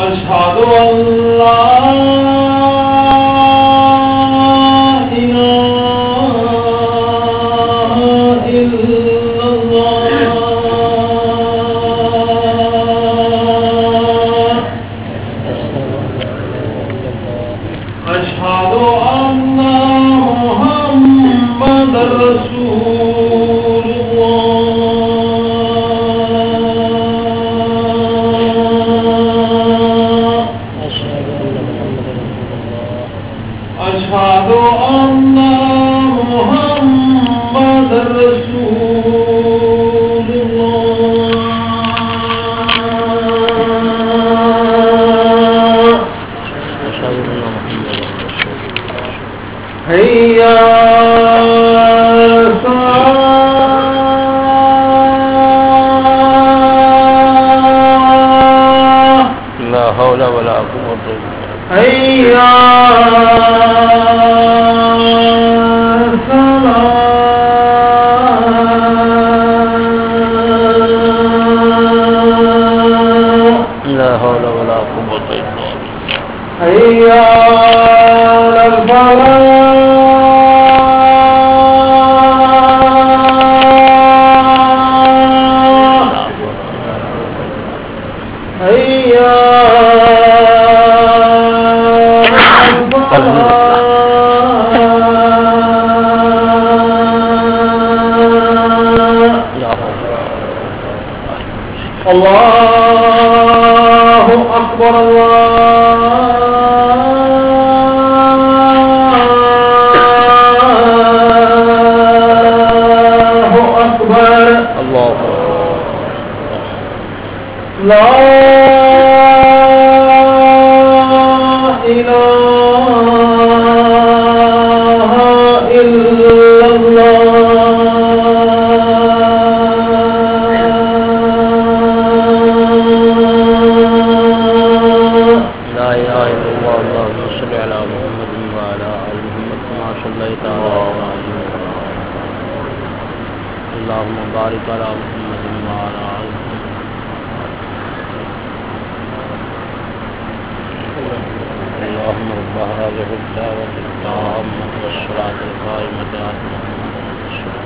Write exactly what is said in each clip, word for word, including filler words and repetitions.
أشهد أن لا إله إلا الله أشهد أن محمدا رسول الله أشهد أن محمدا رسول الله هيا لا حول ولا قوة هيا لا حول ولا قوة إلا بالله هيا الله أكبر الله أكبر الله لا إله إلا الله لا إله إلا الله اللهم صل على محمد وعلى آل محمد كما صليت على إبراهيم اللهم بارك على محمد وعلى آل محمد اللهم رب هذه الدعوة التامة والصلاة القائمة آت محمدا رسول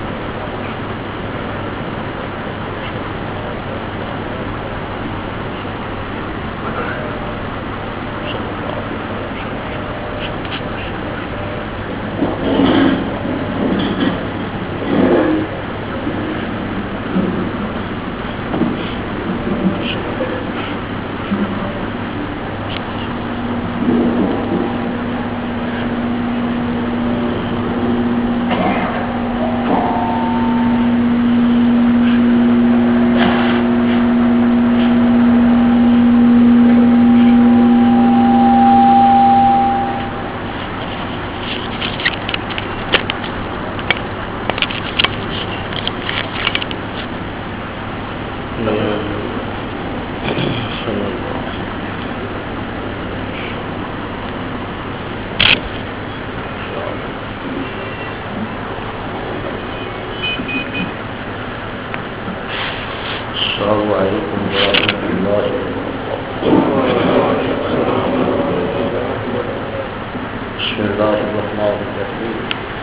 السلام عليكم ورحمة الله بسم الله الرحمن الرحيم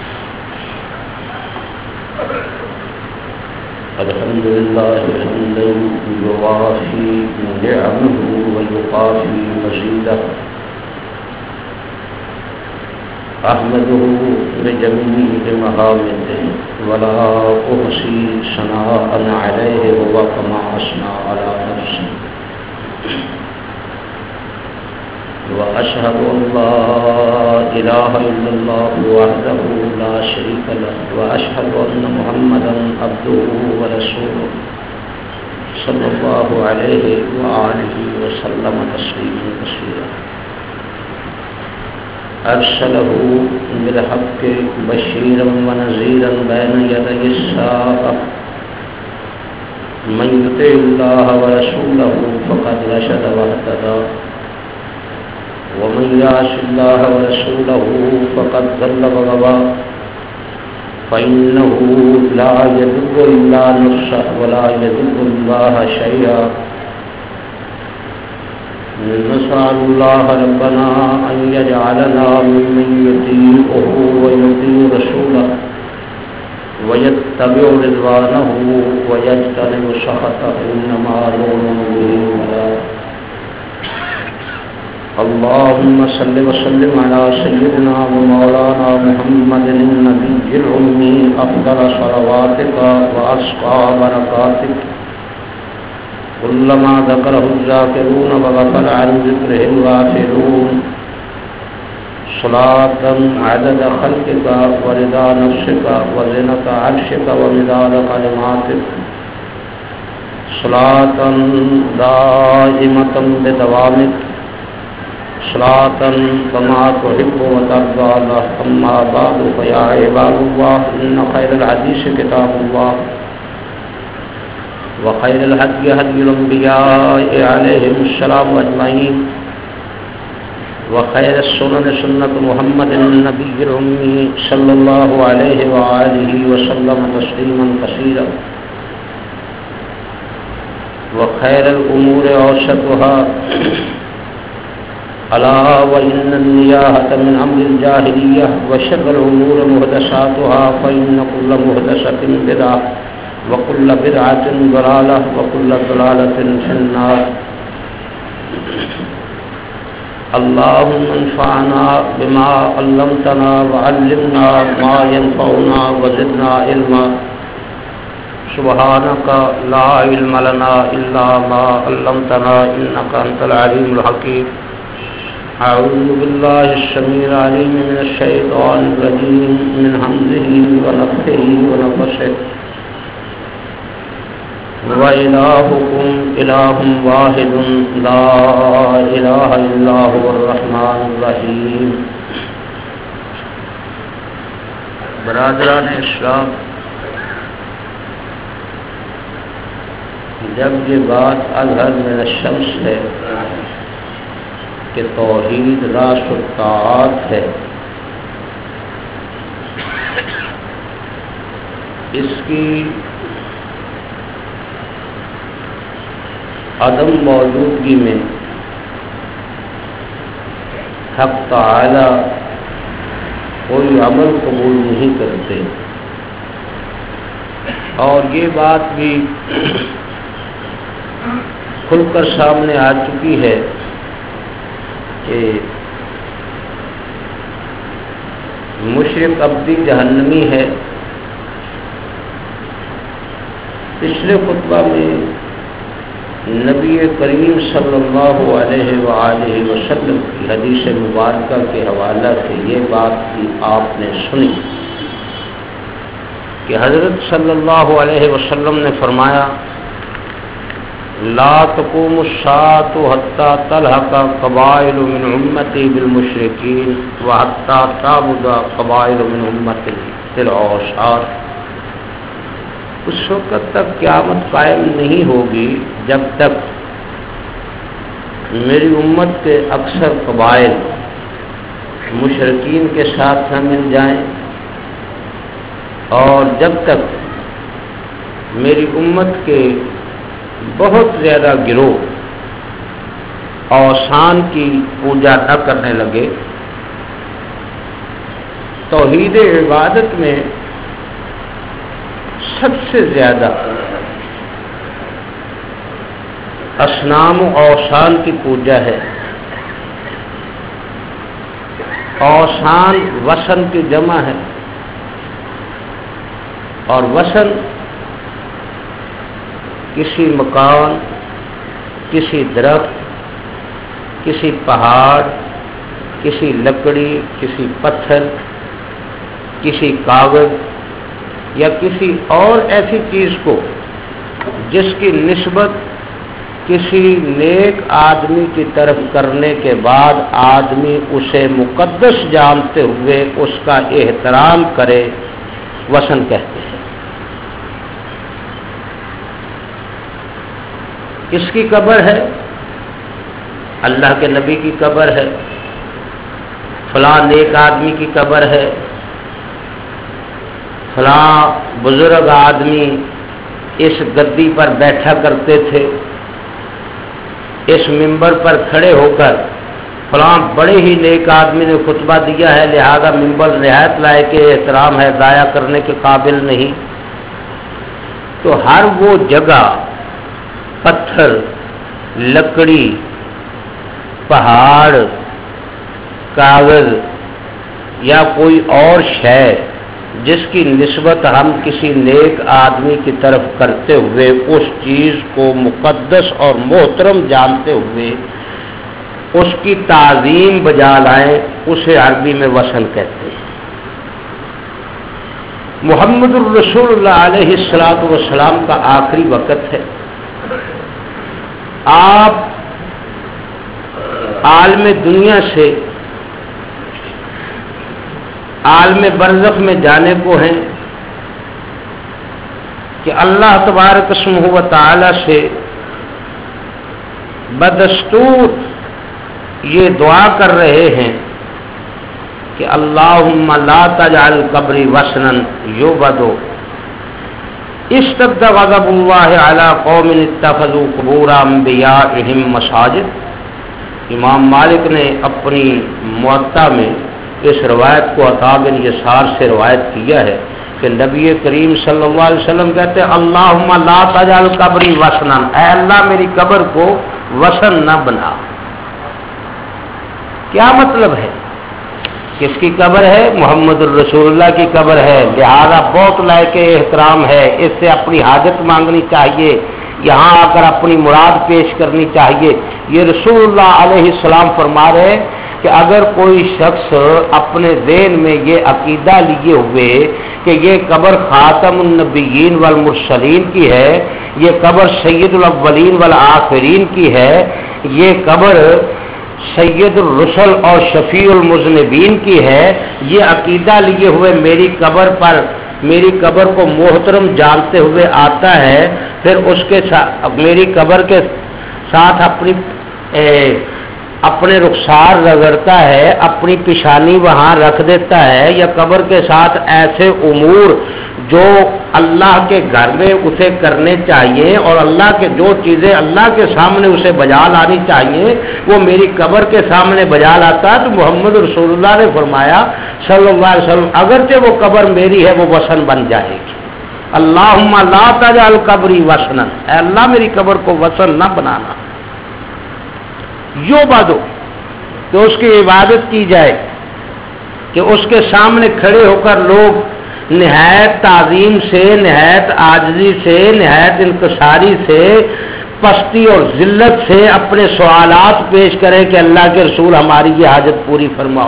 الحمد لله حمدا يوافي نعمه ويقافي مزيده أحمده بجميع محامده ولا أحصي ثناء عليه هو كما أثنى على نفسه وأشهد أن لا إله إلا الله وحده لا شريك له وأشهد أن محمدا عبده ورسوله صلى الله عليه وآله وسلم تسليما كثيرا أرسله بالحق بشيرا ونذيرا بين يدي الساعة من يطع الله ورسوله فقد رشد واهتدى ومن يعص الله ورسوله فقد ضل وغوى فإنه لا يضر إلا نفسه ولا يضر الله شيئا نسأل الله ربنا أن يجعلنا ممن يطيعه ويطيع رسوله ويتبع رضوانه ويجتنب سخطه إنما نؤمن به ولا. اللهم صل وسلم على سيدنا ومولانا محمد النبي الأمي أفضل صلواتك وأزكى بركاتك كلما ذكره الذاكرون وغفل عن ذكره الغافلون صلاة عدد خلقك ورضا نفسك وزنة عرشك ومداد كلماتك صلاة دائمة بدوامك صلاة كما تحب وترضى. أما بعد فيا عباد الله إن خير الحديث كتاب الله وخير الهدي هدي الأنبياء عليهم السلام أجمعين وخير السنن سنة محمد النبي الأمي صلى الله عليه وآله وسلم تسليما كثيرا وخير الأمور أوسطها ألا وإن النياحة من أمر الجاهلية وشر الأمور محدثاتها فإن كل محدثة بدعة وكل بدعة ضلالة وكل ضلالة في النار. اللهم انفعنا بما علمتنا وعلمنا ما ينفعنا وزدنا علما. سبحانك لا علم لنا إلا ما علمتنا إنك أنت العليم الحكيم. أعوذ بالله السميع العليم من الشيطان الرجيم من همزه ونفخه ونفثه. وإلهكم إله واحد لا إله إلا هو الرحمن الرحيم. برادران اسلام، جب یہ بات اظہر من الشمس ہے کہ توحید راس الطاعات ہے، اس کی عدم موجودگی میں حق تعالی کوئی عمل قبول نہیں کرتے. اور یہ بات بھی کھل کر سامنے آ چکی ہے کہ مشرک اب بھی جہنمی ہے. پچھلے خطبہ میں نبی کریم صلی اللہ علیہ وآلہ وسلم کی حدیث مبارکہ کے حوالہ سے یہ بات بھی آپ نے سنی کہ حضرت صلی اللہ علیہ وسلم نے فرمایا لا تقوم الساعة حتى تلحق قبائل من امتی بالمشرکین وحتى تعبد قبائل من امتی بالاوثان. اس وقت تک قیامت قائم نہیں ہوگی جب تک میری امت کے اکثر قبائل مشرکین کے ساتھ نہ مل جائیں اور جب تک میری امت کے بہت زیادہ گروہ اوثان کی پوجا نہ کرنے لگے. توحید عبادت میں سب سے زیادہ اصنام و اوثان کی پوجا ہے. اوثان وثن کی جمع ہے اور وثن کسی مکان، کسی درخت، کسی پہاڑ، کسی لکڑی، کسی پتھر، کسی کاغذ یا کسی اور ایسی چیز کو جس کی نسبت کسی نیک آدمی کی طرف کرنے کے بعد آدمی اسے مقدس جانتے ہوئے اس کا احترام کرے، وثن کہتے ہیں. کس کی قبر ہے؟ اللہ کے نبی کی قبر ہے، فلاں نیک آدمی کی قبر ہے، فلاں بزرگ آدمی اس گدی پر بیٹھا کرتے تھے. اس منبر پر کھڑے ہو کر فلاں بڑے ہی نیک آدمی نے خطبہ دیا ہے لہذا منبر نہایت لائق احترام ہے، ضائع کرنے کے قابل نہیں، تو ہر وہ جگہ پتھر، لکڑی، پہاڑ، کاغذ یا کوئی اور شے جس کی نسبت ہم کسی نیک آدمی کی طرف کرتے ہوئے اس چیز کو مقدس اور محترم جانتے ہوئے اس کی تعظیم بجا لائیں، اسے عربی میں وثن کہتے ہیں۔ محمد الرسول اللہ علیہ الصلوۃ والسلام کا آخری وقت ہے، آپ عالم دنیا سے عالم برزخ میں جانے کو ہیں کہ اللہ تبارک اسمہ و تعالی سے بدستور یہ دعا کر رہے ہیں کہ اللہم لا تجعل قبری وثنا یعبد اشتد غضب اللہ علی قوم اتخذوا قبور انبیائہم مساجد۔ امام مالک نے اپنی موطا میں اس روایت کو عطا بن یسار سے روایت کیا ہے کہ نبی کریم صلی اللہ علیہ وسلم کہتے ہیں اللہم لا تجعل قبری وثنا، اے اللہ میری قبر کو وثن نہ بنا۔ کیا مطلب ہے؟ کس کی قبر ہے؟ محمد الرسول اللہ کی قبر ہے، لہذا بہت لائق احترام ہے، اس سے اپنی حاجت مانگنی چاہیے، یہاں آ کر اپنی مراد پیش کرنی چاہیے۔ یہ رسول اللہ علیہ السلام فرما رہے کہ اگر کوئی شخص اپنے ذہن میں یہ عقیدہ لیے ہوئے کہ یہ قبر خاتم النبیین والمرسلین کی ہے، یہ قبر سید الاولین والآخرین کی ہے، یہ قبر سید الرسل اور شفیع المذنبین کی ہے، یہ عقیدہ لیے ہوئے میری قبر پر میری قبر کو محترم جانتے ہوئے آتا ہے، پھر اس کے ساتھ میری قبر کے ساتھ اپنی اے اپنے رخسار رگڑتا ہے، اپنی پیشانی وہاں رکھ دیتا ہے، یا قبر کے ساتھ ایسے امور جو اللہ کے گھر میں اسے کرنے چاہیے اور اللہ کے جو چیزیں اللہ کے سامنے اسے بجا لانی چاہیے وہ میری قبر کے سامنے بجا لاتا ہے، تو محمد رسول اللہ نے فرمایا صلی اللہ علیہ وسلم اگرچہ وہ قبر میری ہے وہ وثن بن جائے گی۔ اللہم لا تجعل قبری وثنا، اے اللہ میری قبر کو وثن نہ بنانا۔ یو بادو کہ اس کی عبادت کی جائے، کہ اس کے سامنے کھڑے ہو کر لوگ نہایت تعظیم سے، نہایت عاجزی سے، نہایت انکساری سے، پستی اور ذلت سے اپنے سوالات پیش کریں کہ اللہ کے رسول ہماری یہ حاجت پوری فرماؤ۔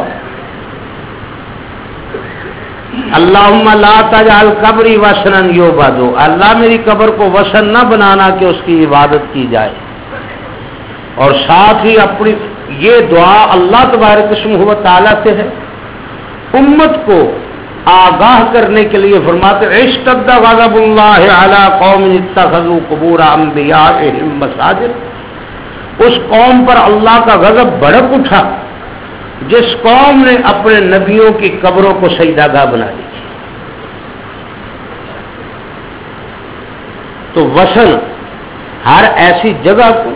اللہم لا تجعل قبری وثنا یعبد، اللہ میری قبر کو وثن نہ بنانا کہ اس کی عبادت کی جائے۔ اور ساتھ ہی اپنی یہ دعا اللہ تبارک اسمہ و تعالی سے ہے، امت کو آگاہ کرنے کے لیے فرماتے اشتد غضب اللہ علی قوم اتخذوا قبور انبیائہم مساجد، اس قوم پر اللہ کا غضب بھڑک اٹھا جس قوم نے اپنے نبیوں کی قبروں کو سجدہ گاہ بنا لی۔ تو وثن ہر ایسی جگہ کو،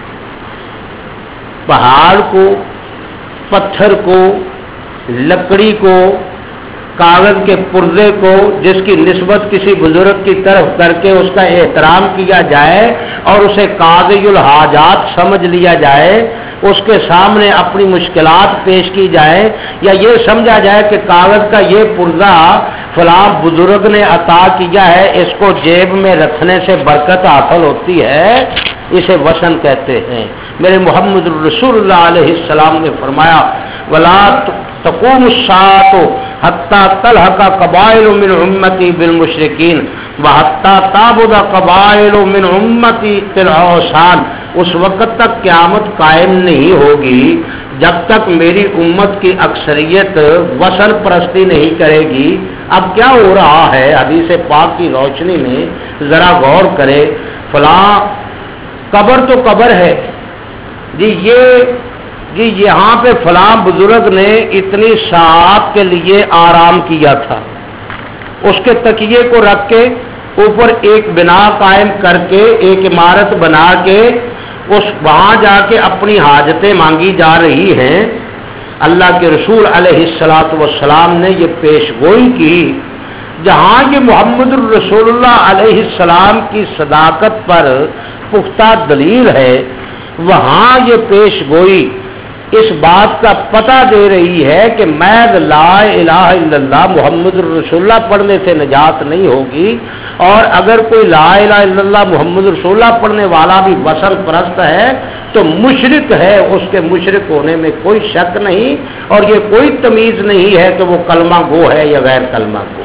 پہاڑ کو، پتھر کو، لکڑی کو، کاغذ کے پرزے کو جس کی نسبت کسی بزرگ کی طرف کر کے اس کا احترام کیا جائے اور اسے قاضی الحاجات سمجھ لیا جائے، اس کے سامنے اپنی مشکلات پیش کی جائے، یا یہ سمجھا جائے کہ کاغذ کا یہ پرزہ فلاں بزرگ نے عطا کیا ہے، اس کو جیب میں رکھنے سے برکت حاصل ہوتی ہے، اسے وثن کہتے ہیں۔ میرے محمد الرسول اللہ علیہ السلام نے فرمایا ولا تقوم الساعۃ حتی تلحق قبائل من امتی بالمشرکین وحتی تعبد قبائل من امتی الاوثان، اس وقت تک قیامت قائم نہیں ہوگی جب تک میری امت کی اکثریت وثن پرستی نہیں کرے گی۔ اب کیا ہو رہا ہے حدیث پاک کی روشنی میں ذرا غور کرے، فلاں قبر تو قبر ہے جی، یہ جی یہاں پہ فلاں بزرگ نے اتنی ساعت کے لیے آرام کیا تھا، اس کے تکیے کو رکھ کے اوپر ایک بنا قائم کر کے ایک عمارت بنا کے اس وہاں جا کے اپنی حاجتیں مانگی جا رہی ہیں. اللہ کے رسول علیہ الصلوۃ والسلام نے یہ پیش گوئی کی. جہاں یہ محمد الرسول اللہ علیہ السلام کی صداقت پر پختہ دلیل ہے، وہاں یہ پیش گوئی اس بات کا پتہ دے رہی ہے کہ محض لا الہ الا اللہ محمد الرسول اللہ پڑھنے سے نجات نہیں ہوگی. اور اگر کوئی لا الہ الا اللہ محمد الرسول اللہ پڑھنے والا بھی وثن پرست ہے تو مشرک ہے، اس کے مشرک ہونے میں کوئی شک نہیں. اور یہ کوئی تمیز نہیں ہے کہ وہ کلمہ گو ہے یا غیر کلمہ گو.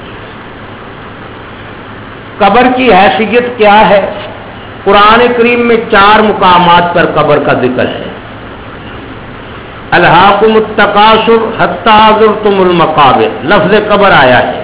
قبر کی حیثیت کیا ہے؟ قرآن کریم میں چار مقامات پر قبر کا ذکر ہے. الہاکم التکاثر حتی زرتم المقابر، لفظ قبر آیا ہے.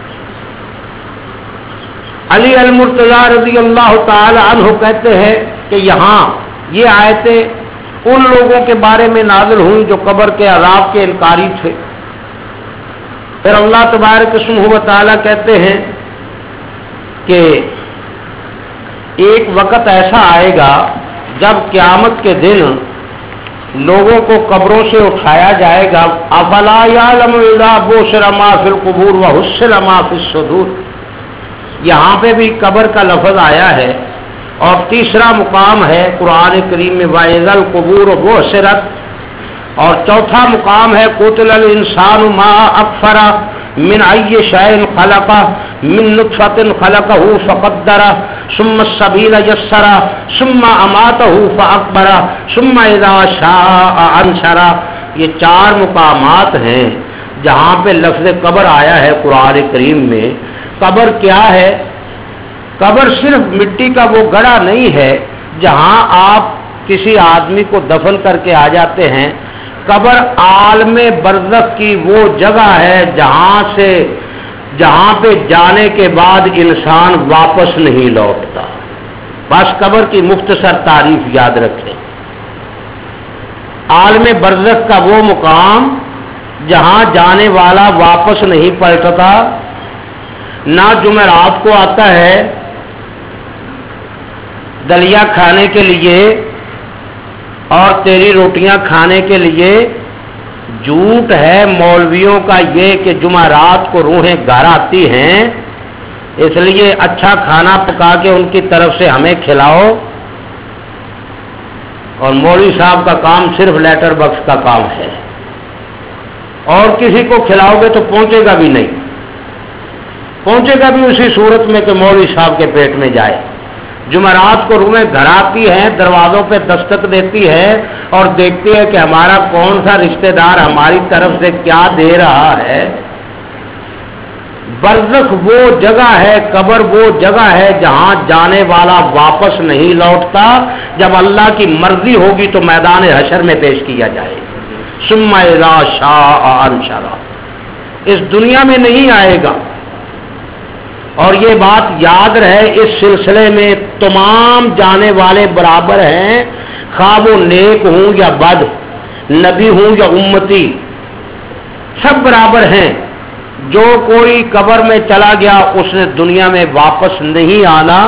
علی المرتضیٰ رضی اللہ تعالی عنہ کہتے ہیں کہ یہاں یہ آیتیں ان لوگوں کے بارے میں نازل ہوئی جو قبر کے عذاب کے انکاری تھے. پھر اللہ تبارک اسمہ و تعالی کہتے ہیں کہ ایک وقت ایسا آئے گا جب قیامت کے دن لوگوں کو قبروں سے اٹھایا جائے گا. افلا یعلم اذا بشر ما فی القبور وحصل ما فی الصدور. یہاں پہ بھی قبر کا لفظ آیا ہے. اور تیسرا مقام ہے قرآن کریم میں وَإِذَا الْقُبُورُ بُعْثِرَتْ. اور چوتھا مقام ہے قُتِلَ الْإِنسَانُ مَا أَكْفَرَهُ من أي شيء خلقه من نطفة خلقه فقدره ثم السبيل يسره ثم أماته فأقبره ثم إذا شاء أنشره. یہ چار مقامات ہیں جہاں پہ لفظ قبر آیا ہے قرآن کریم میں. قبر کیا ہے؟ قبر صرف مٹی کا وہ گڑھا نہیں ہے جہاں آپ کسی آدمی کو دفن کر کے آ جاتے ہیں. قبر عالم برزخ کی وہ جگہ ہے جہاں سے جہاں پہ جانے کے بعد انسان واپس نہیں لوٹتا. بس قبر کی مختصر تعریف یاد رکھیں. عالم برزخ کا وہ مقام جہاں جانے والا واپس نہیں پلٹتا. نہ جمعرات کو آتا ہے دلیا کھانے کے لیے اور تیری روٹیاں کھانے کے لیے. جھوٹ ہے مولویوں کا یہ کہ جمعرات کو روحیں گھر آتی ہیں اس لیے اچھا کھانا پکا کے ان کی طرف سے ہمیں کھلاؤ. اور مولوی صاحب کا کام صرف لیٹر باکس کا کام ہے. اور کسی کو کھلاؤ گے تو پہنچے گا بھی نہیں. پہنچے گا بھی اسی صورت میں کہ مولوی صاحب کے پیٹ میں جائے. جمعرات کو روحیں گھر آتی ہیں، دروازوں پہ دستک دیتی ہے اور دیکھتی ہے کہ ہمارا کون سا رشتہ دار ہماری طرف سے کیا دے رہا ہے. برزخ وہ جگہ ہے، قبر وہ جگہ ہے جہاں جانے والا واپس نہیں لوٹتا. جب اللہ کی مرضی ہوگی تو میدان حشر میں پیش کیا جائے. ثم اذا شاء انشرہ. اس دنیا میں نہیں آئے گا. اور یہ بات یاد رہے اس سلسلے میں تمام جانے والے برابر ہیں، خواہ وہ نیک ہوں یا بد، نبی ہوں یا امتی، سب برابر ہیں. جو کوئی قبر میں چلا گیا اس نے دنیا میں واپس نہیں آنا.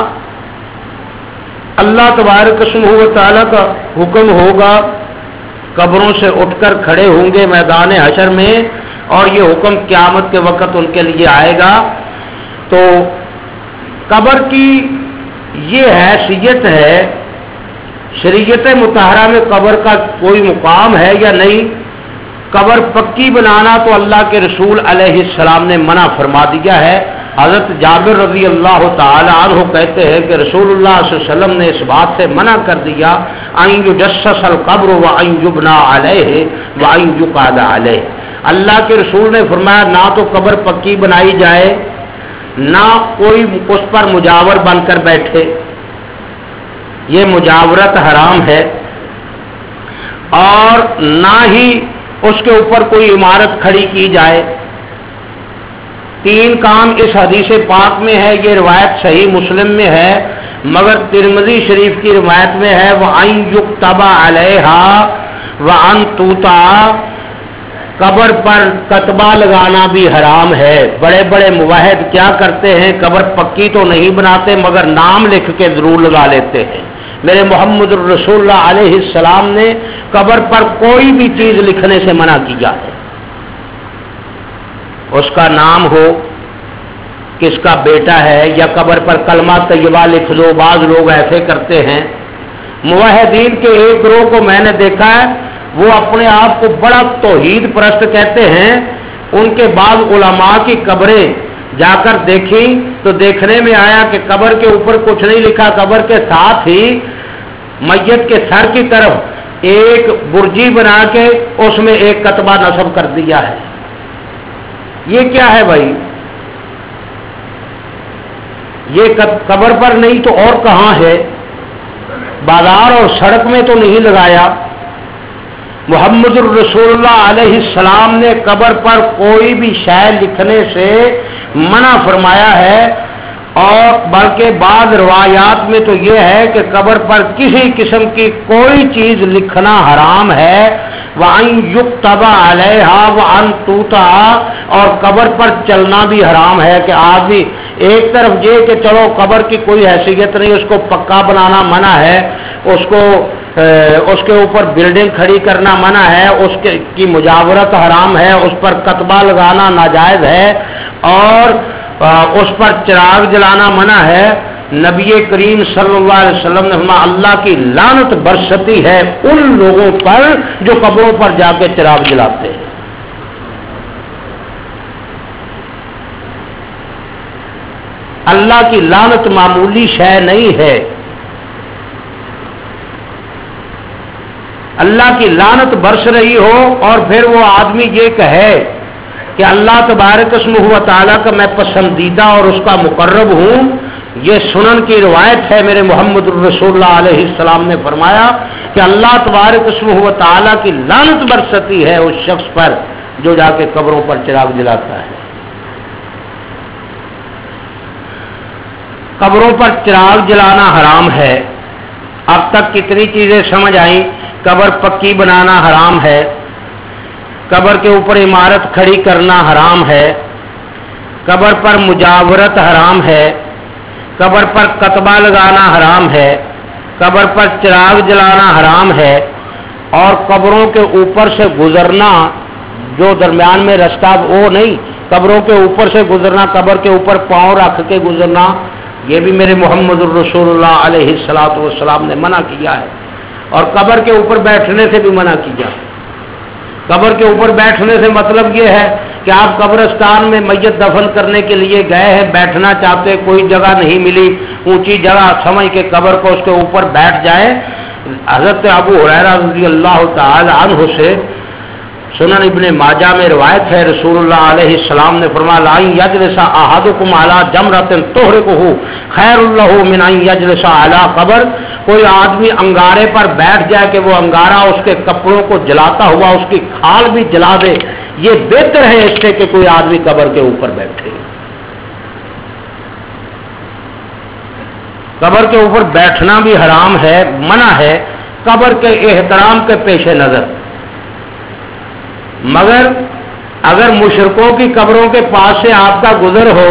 اللہ تبارک و تعالیٰ کا حکم ہوگا، قبروں سے اٹھ کر کھڑے ہوں گے میدان حشر میں اور یہ حکم قیامت کے وقت ان کے لیے آئے گا. تو قبر کی یہ حیثیت ہے. شریعت مطہرہ میں قبر کا کوئی مقام ہے یا نہیں؟ قبر پکی بنانا تو اللہ کے رسول علیہ السلام نے منع فرما دیا ہے. حضرت جابر رضی اللہ تعالی عنہ کہتے ہیں کہ رسول اللہ صلی اللہ علیہ وسلم نے اس بات سے منع کر دیا ان یجسس القبر وان یبنى علیہ وان یقعد علیہ. اللہ کے رسول نے فرمایا نہ تو قبر پکی بنائی جائے، نہ کوئی اس پر مجاور بن کر بیٹھے. یہ مجاورت حرام ہے. اور نہ ہی اس کے اوپر کوئی عمارت کھڑی کی جائے. تین کام اس حدیث پاک میں ہے. یہ روایت صحیح مسلم میں ہے مگر ترمذی شریف کی روایت میں ہے وَأَن يُكْتَبَ عَلَيْهَا وَأَن تُوتَعَ. قبر پر کتبہ لگانا بھی حرام ہے. بڑے بڑے موحد کیا کرتے ہیں، قبر پکی تو نہیں بناتے مگر نام لکھ کے ضرور لگا لیتے ہیں میرے محمد الرسول اللہ علیہ السلام نے قبر پر کوئی بھی چیز لکھنے سے منع کیا ہے. اس کا نام ہو، کس کا بیٹا ہے، یا قبر پر کلمہ طیبہ لکھ دو. بعض لوگ ایسے کرتے ہیں. موحدین کے ایک گروہ کو میں نے دیکھا ہے، وہ اپنے آپ کو بڑا توحید پرست کہتے ہیں. ان کے بعض علماء کی قبریں جا کر دیکھی تو دیکھنے میں آیا کہ قبر کے اوپر کچھ نہیں لکھا، قبر کے ساتھ ہی میت کے سر کی طرف ایک برجی بنا کے اس میں ایک کتبہ نصب کر دیا ہے. یہ کیا ہے بھائی؟ یہ قبر پر نہیں تو اور کہاں ہے؟ بازار اور سڑک میں تو نہیں لگایا. محمد الرسول اللہ علیہ السلام نے قبر پر کوئی بھی شے لکھنے سے منع فرمایا ہے. اور بلکہ بعض روایات میں تو یہ ہے کہ قبر پر کسی قسم کی کوئی چیز لکھنا حرام ہے. وَأَن يُكْتَبَ عَلَيْهَا وَأَن تُوتَعَ، اور قبر پر چلنا بھی حرام ہے کہ آدمی ایک طرف یہ کہ چلو قبر کی کوئی حیثیت نہیں، اس کو پکا بنانا منع ہے، اس کو اس کے اوپر بلڈنگ کھڑی کرنا منع ہے، اس کے کی مجاورت حرام ہے، اس پر کتبہ لگانا ناجائز ہے، اور اس پر چراغ جلانا منع ہے. نبی کریم صلی اللہ علیہ وسلم نے فرمایا اللہ کی لعنت برستی ہے ان لوگوں پر جو قبروں پر جا کے چراغ جلاتے ہیں. اللہ کی لعنت معمولی شے نہیں ہے. اللہ کی لعنت برس رہی ہو اور پھر وہ آدمی یہ کہے کہ اللہ تبارک اسمہ و تعالیٰ کا میں پسندیدہ اور اس کا مقرب ہوں. یہ سنن کی روایت ہے، میرے محمد الرسول اللہ علیہ السلام نے فرمایا کہ اللہ تبارک اسمہ و تعالیٰ کی لعنت برستی ہے اس شخص پر جو جا کے قبروں پر چراغ جلاتا ہے. قبروں پر چراغ جلانا حرام ہے. اب تک کتنی چیزیں سمجھ آئیں. قبر پکی بنانا حرام ہے، قبر کے اوپر عمارت کھڑی کرنا حرام ہے، قبر پر مجاورت حرام ہے، قبر پر کتبہ لگانا حرام ہے، قبر پر چراغ جلانا حرام ہے، اور قبروں کے اوپر سے گزرنا، جو درمیان میں رستہ وہ نہیں، قبروں کے اوپر سے گزرنا، قبر کے اوپر پاؤں رکھ کے گزرنا، یہ بھی میرے محمد الرسول اللہ علیہ الصلوۃ والسلام نے منع کیا ہے. اور قبر کے اوپر بیٹھنے سے بھی منع کیا. قبر کے اوپر بیٹھنے سے مطلب یہ ہے کہ آپ قبرستان میں میت دفن کرنے کے لیے گئے ہیں، بیٹھنا چاہتے، کوئی جگہ نہیں ملی، اونچی جگہ سمجھ کے قبر کو اس کے اوپر بیٹھ جائیں. حضرت ابو ہریرہ رضی اللہ تعالی عنہ سے سنن ابن ماجہ میں روایت ہے، رسول اللہ علیہ السلام نے فرمایا لا یجلس احدکم علی جمرۃ تحرقہ خیر لہ من ان یجلس علی قبر. کوئی آدمی انگارے پر بیٹھ جائے کہ وہ انگارہ اس کے کپڑوں کو جلاتا ہوا اس کی کھال بھی جلا دے، یہ بہتر ہے اس سے کہ کوئی آدمی قبر کے اوپر بیٹھے. قبر کے اوپر بیٹھنا بھی حرام ہے، منع ہے قبر کے احترام کے پیش نظر. مگر اگر مشرکوں کی قبروں کے پاس سے آپ کا گزر ہو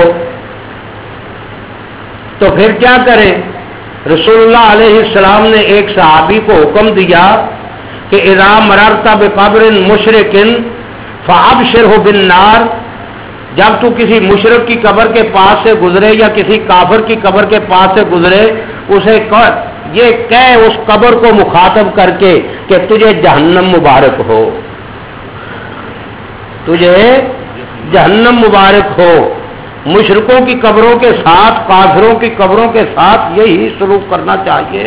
تو پھر کیا کریں؟ رسول اللہ علیہ السلام نے ایک صحابی کو حکم دیا کہ اذا مررت بقبر مشرک فابشرہ بالنار، جب تو کسی مشرک کی قبر کے پاس سے گزرے یا کسی کافر کی قبر کے پاس سے گزرے، اسے یہ کہے اس قبر کو مخاطب کر کے کہ تجھے جہنم مبارک ہو، تجھے جہنم مبارک ہو. مشرکوں کی قبروں کے ساتھ، کافروں کی قبروں کے ساتھ یہی سلوک کرنا چاہیے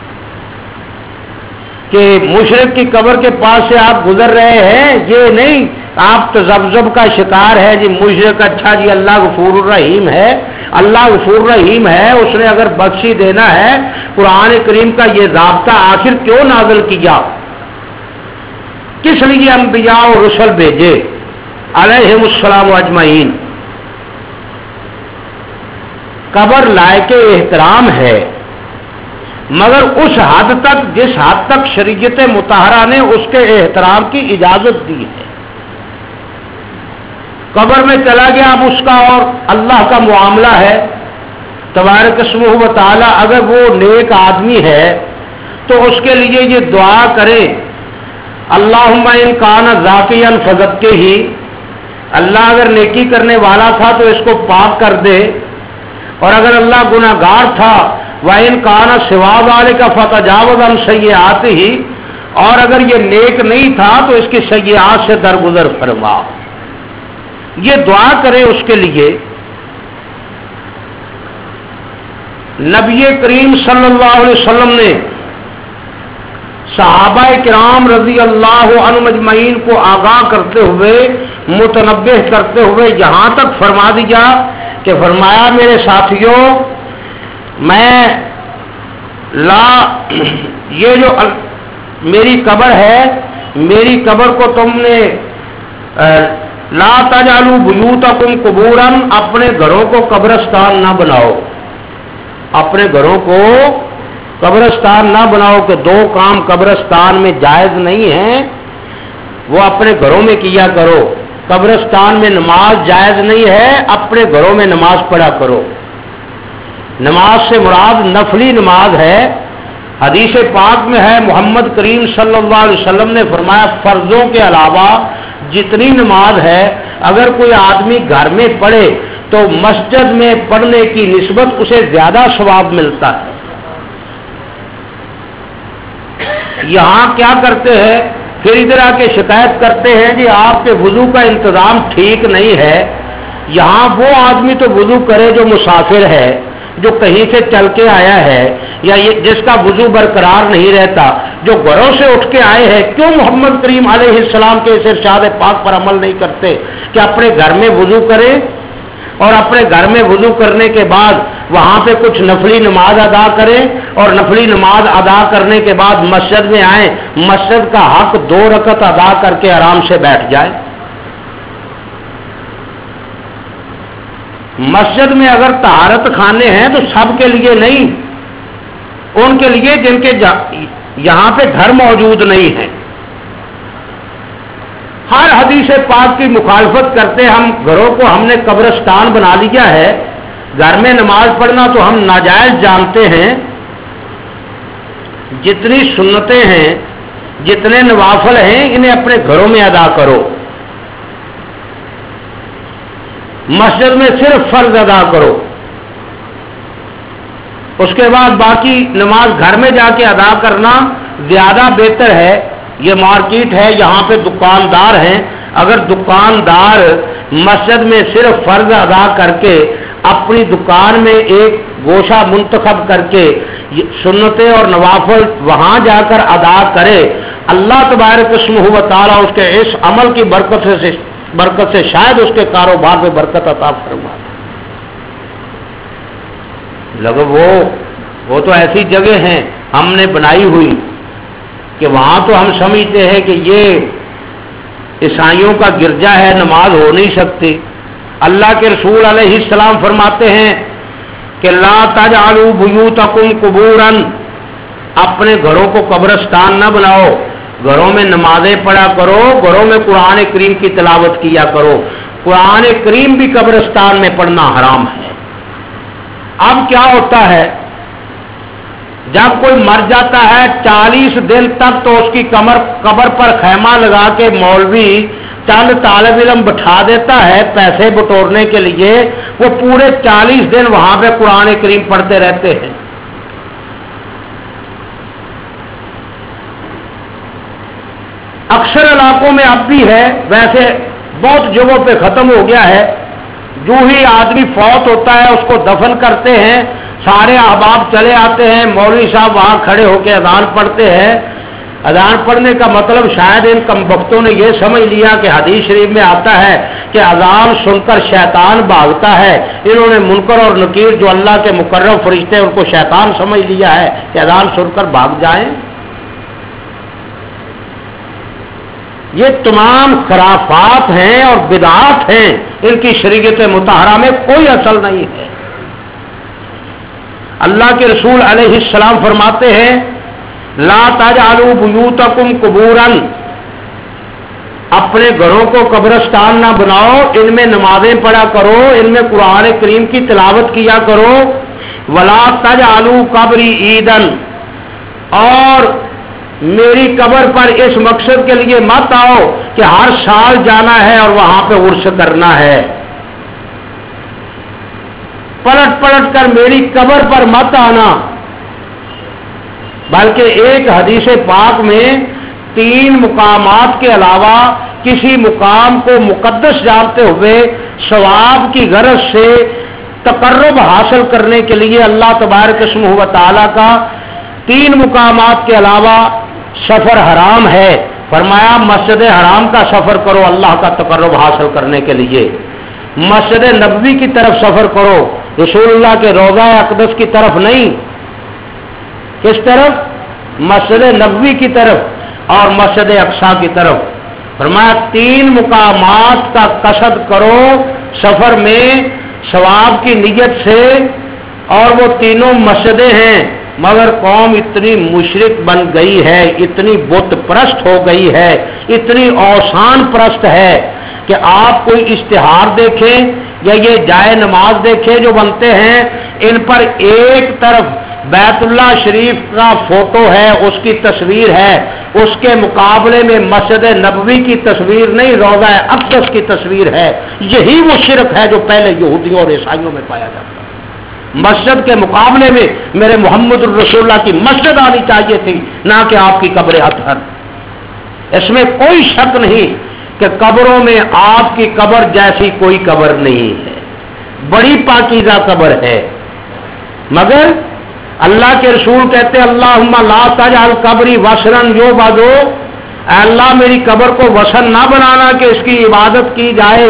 کہ مشرک کی قبر کے پاس سے آپ گزر رہے ہیں، یہ نہیں آپ تذبذب کا شکار ہے جی مشرک اچھا جی اللہ غفور الرحیم ہے، اللہ غفور الرحیم ہے، اس نے اگر بخشی دینا ہے. قرآن کریم کا یہ ضابطہ آخر کیوں نازل کیا؟ کس لیے انبیاء اور رسل بھیجے علیہم السلام اجمعین؟ قبر لائق احترام ہے، مگر اس حد تک جس حد تک شریعت مطہرہ نے اس کے احترام کی اجازت دی ہے. قبر میں چلا گیا، اب اس کا اور اللہ کا معاملہ ہے तबारक स्मुह व तआला अगर वो नेक आदमी है तो उसके लिए ये दुआ करे, अल्लाहुम्मा इन काना ज़ाकियन फज़क्किही, अल्लाह अगर नेकी करने वाला था तो इसको पाक कर दे, और अगर अल्लाह गुनाहगार था व इन काना सिवा ज़ालिका फतजावज़ अन सय्यिआतिही, और अगर ये नेक नहीं था तो इसकी सय्यिआत से दरगुजर फरमा। ये दुआ करे उसके लिए। नबी करीम सल्लल्लाहु अलैहि वसल्लम ने सहाबाए किराम रजी अल्लाह अन्हुम अजमईन को आगाह करते हुए, मुतनब्बिह करते हुए यहाँ तक फरमा दिया कि फरमाया मेरे साथियों, मैं ला ये जो अल, मेरी कब्र है, मेरी कब्र को तुमने ला तजालू बुयूतकुम कुबूरन, अपने घरों को कब्रस्तान ना बनाओ, अपने घरों को कब्रस्तान ना बनाओ। कि दो काम कब्रस्तान में जायज नहीं है वो अपने घरों में किया करो। कब्रस्तान में नमाज जायज नहीं है, अपने घरों में नमाज पढ़ा करो। नमाज से मुराद नफली नमाज है। हदीस पाक में है, मोहम्मद करीम सल्लल्लाहु अलैहि वसल्लम ने फरमाया फर्जों के अलावा जितनी नमाज है अगर कोई आदमी घर में पढ़े तो मस्जिद में पढ़ने की निस्बत उसे ज्यादा सवाब मिलता है। यहाँ क्या करते हैं, फिर इधर आके शिकायत करते हैं जी आपके वुजू का इंतजाम ठीक नहीं है। यहाँ वो आदमी तो वुजू करे जो मुसाफिर है, जो कहीं से चल के आया है, या ये जिसका वुजू बरकरार नहीं रहता, जो घरों से उठ के आए हैं। क्यों मोहम्मद करीम अलैहिस्सलाम के इस इरशाद पाक पर अमल नहीं करते कि अपने घर में वुजू करें और अपने घर में वुजू करने के बाद वहां पे कुछ नफली नमाज अदा करें, और नफली नमाज अदा करने के बाद मस्जिद में आए, मस्जिद का हक दो रकत अदा करके आराम से बैठ जाए। मस्जिद में अगर तहारत खाने हैं तो सबके लिए नहीं, उनके लिए जिनके यहां पे घर मौजूद नहीं है। हर हदीस पाक की मुखालफत करते हम घरों को हमने कब्रिस्तान बना लिया है। घर में नमाज पढ़ना तो हम नाजायज जानते हैं। जितनी सुन्नतें हैं, जितने नवाफल हैं, इन्हें अपने घरों में अदा करो। मस्जिद में सिर्फ फर्ज अदा करो, उसके बाद बाकी नमाज घर में जाके अदा करना ज्यादा बेहतर है। ये मार्केट है, यहाँ पे दुकानदार हैं, अगर दुकानदार मस्जिद में सिर्फ फर्ज अदा करके अपनी दुकान में एक गोशा मुंतखब करके सुन्नतें और नवाफल वहां जाकर अदा करे, अल्लाह तबारक स्मुह व तआला उसके इस अमल की बरकत से बरकत से शायद उसके कारोबार में बरकत अता फरमा। लगो वो वो तो ऐसी जगह हैं हमने बनाई हुई कि वहां तो हम समझते हैं कि ये ईसाइयों का गिरजा है, नमाज हो नहीं सकती। अल्लाह के रसूल अलैहिस्सलाम फरमाते हैं कि ला तजअलू बुयूतकुम कुबूरन, अपने घरों को कब्रिस्तान न बनाओ, घरों में नमाजें पढ़ा करो, घरों में कुरान करीम की तिलावत किया करो। कुरान करीम भी कब्रिस्तान में पढ़ना हराम है। अब क्या होता है, जब कोई मर जाता है चालीस दिन तक तो उसकी कमर कब्र पर खैमा लगा के मौलवी चंद तालिब इल्म बिठा देता है पैसे बटोरने के लिए। वो पूरे चालीस दिन वहां पे कुरान करीम पढ़ते रहते हैं। अक्सर इलाकों में अब भी है, वैसे बहुत जगहों पे खत्म हो गया है। जो ही आदमी फौत होता है उसको दफन करते हैं, सारे अहबाब चले आते हैं, मौलवी साहब वहां खड़े होकर अजान पढ़ते हैं। अजान पढ़ने का मतलब शायद इन कम वक्तों ने यह समझ लिया कि हदीस शरीफ में आता है कि अजान सुनकर शैतान भागता है। इन्होंने मुनकर और नकीर जो अल्लाह के मुकर्रम फरिश्ते हैं उनको शैतान समझ लिया है कि अजान सुनकर भाग जाएं। ये तमाम खराफात हैं और बिदात हैं, इनकी शरीयत मुताहरा में कोई असल नहीं है। अल्लाह के रसूल अलैहिस्सलाम फरमाते हैं ला तजअलू बुयूतकुम कुबूरन, अपने घरों को कब्रिस्तान ना बनाओ, इनमें नमाजें पढ़ा करो, इनमें कुरान करीम की तिलावत किया करो। ولا تجعلوا قبری عیدن، اور میری قبر پر اس مقصد کے لیے مت آؤ کہ ہر سال جانا ہے اور وہاں پہ عرس کرنا ہے، پلٹ پلٹ کر میری قبر پر مت آنا، بلکہ ایک حدیث پاک میں تین مقامات کے علاوہ کسی مقام کو مقدس جانتے ہوئے ثواب کی غرض سے تقرب حاصل کرنے کے لیے اللہ تبارک اسمہ و تعالی کا تین مقامات کے علاوہ سفر حرام ہے۔ فرمایا مسجد حرام کا سفر کرو اللہ کا تقرب حاصل کرنے کے لیے، مسجد نبوی کی طرف سفر کرو، رسول اللہ کے روضہ اقدس کی طرف نہیں، کس طرف؟ مسجد نبوی کی طرف اور مسجد اقصی کی طرف۔ فرمایا تین مقامات کا قصد کرو سفر میں ثواب کی نیت سے، اور وہ تینوں مسجدیں ہیں، مگر قوم اتنی مشرک بن گئی ہے، اتنی بت پرست ہو گئی ہے، اتنی اوثان پرست ہے کہ آپ کوئی اشتہار دیکھیں یا یہ جائے نماز دیکھیں جو بنتے ہیں، ان پر ایک طرف بیت اللہ شریف کا فوٹو ہے، اس کی تصویر ہے، اس کے مقابلے میں مسجد نبوی کی تصویر نہیں، روضہ اقدس کی تصویر ہے۔ یہی وہ شرک ہے جو پہلے یہودیوں اور عیسائیوں میں پایا جاتا ہے۔ مسجد کے مقابلے میں میرے محمد الرسول اللہ کی مسجد آنی چاہیے تھی، نہ کہ آپ کی قبر اطہر۔ اس میں کوئی شک نہیں کہ قبروں میں آپ کی قبر جیسی کوئی قبر نہیں ہے، بڑی پاکیزہ قبر ہے، مگر اللہ کے رسول کہتے ہیں اللہم لا تجعل قبری وثنا یعبد، اے اللہ میری قبر کو وثن نہ بنانا کہ اس کی عبادت کی جائے،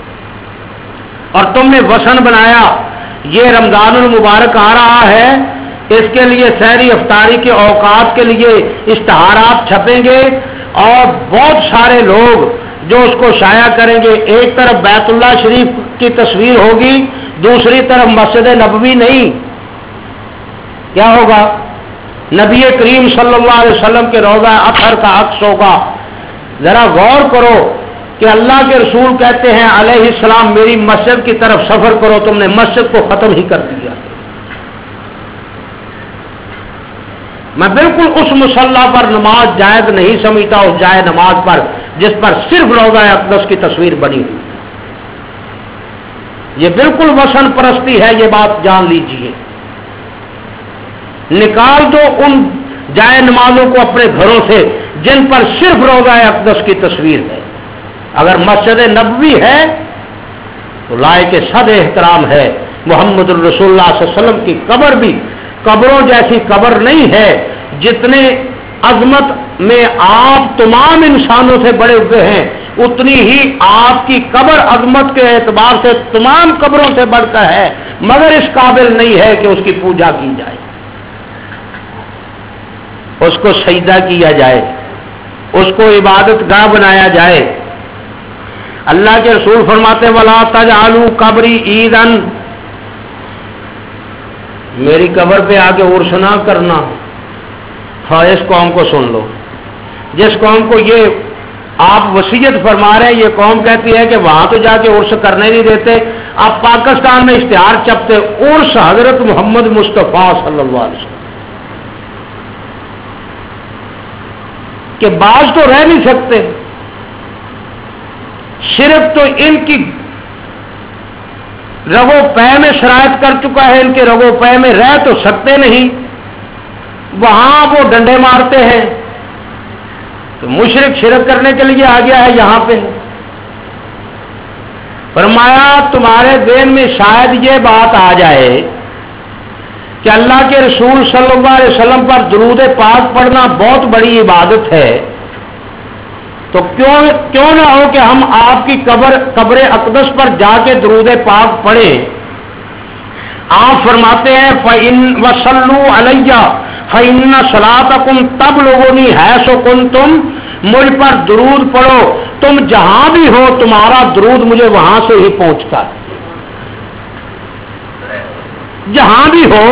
اور تم نے وثن بنایا۔ یہ رمضان المبارک آ رہا ہے، اس کے لیے سحری افطاری کے اوقات کے لیے اشتہارات چھپیں گے اور بہت سارے لوگ جو اس کو شائع کریں گے، ایک طرف بیت اللہ شریف کی تصویر ہوگی، دوسری طرف مسجد نبوی نہیں، کیا ہوگا؟ نبی کریم صلی اللہ علیہ وسلم کے روضہ اطہر کا عکس ہوگا۔ ذرا غور کرو کہ اللہ کے رسول کہتے ہیں علیہ السلام میری مسجد کی طرف سفر کرو، تم نے مسجد کو ختم ہی کر دیا۔ میں بالکل اس مصلی پر نماز جائز نہیں سمجھتا، اس جائے نماز پر جس پر صرف روضہ اقدس کی تصویر بنی ہوئی، یہ بالکل وثن پرستی ہے، یہ بات جان لیجئے۔ نکال دو ان جائے نمازوں کو اپنے گھروں سے جن پر صرف روضہ اقدس کی تصویر ہے۔ اگر مسجد نبوی ہے تو لائق صد احترام ہے، محمد الرسول اللہ صلی اللہ علیہ وسلم کی قبر بھی قبروں جیسی قبر نہیں ہے، جتنے عظمت میں آپ تمام انسانوں سے بڑے ہوئے ہیں اتنی ہی آپ کی قبر عظمت کے اعتبار سے تمام قبروں سے بڑھ کر ہے، مگر اس قابل نہیں ہے کہ اس کی پوجا کی جائے، اس کو سجدہ کیا جائے، اس کو عبادت گاہ بنایا جائے۔ اللہ کے رسول فرماتے ولا تجعلوا قبری عیدن، میری قبر پہ آ کے عرس نہ کرنا۔ ہاں اس قوم کو سن لو، جس قوم کو یہ آپ وصیت فرما رہے ہیں، یہ قوم کہتی ہے کہ وہاں تو جا کے عرس کرنے نہیں دیتے، آپ پاکستان میں اشتہار چھپتے عرس حضرت محمد مصطفیٰ صلی اللہ علیہ وسلم کہ باز تو رہ نہیں سکتے، شرک تو ان کی رگو پے میں شرائط کر چکا ہے، ان کے رگو پے میں رہ تو سکتے نہیں، وہاں وہ ڈنڈے مارتے ہیں، تو مشرک شرک کرنے کے لیے آ گیا ہے یہاں پہ۔ فرمایا تمہارے ذہن میں شاید یہ بات آ جائے کہ اللہ کے رسول صلی اللہ علیہ وسلم پر درود پاک پڑھنا بہت بڑی عبادت ہے، تو کیوں کیوں نہ ہو کہ ہم آپ کی قبر قبر اقدس پر جا کے درود پاک پڑھیں۔ آپ فرماتے ہیں فَإِن وَصَلُّوا عَلَيَّ فَإِنَّ صَلَاتَكُمْ تَبْلُغُنِي حَيْثُ كُنتُمْ، مجھ پر درود پڑھو، تم جہاں بھی ہو تمہارا درود مجھے وہاں سے ہی پہنچتا ہے، جہاں بھی ہو،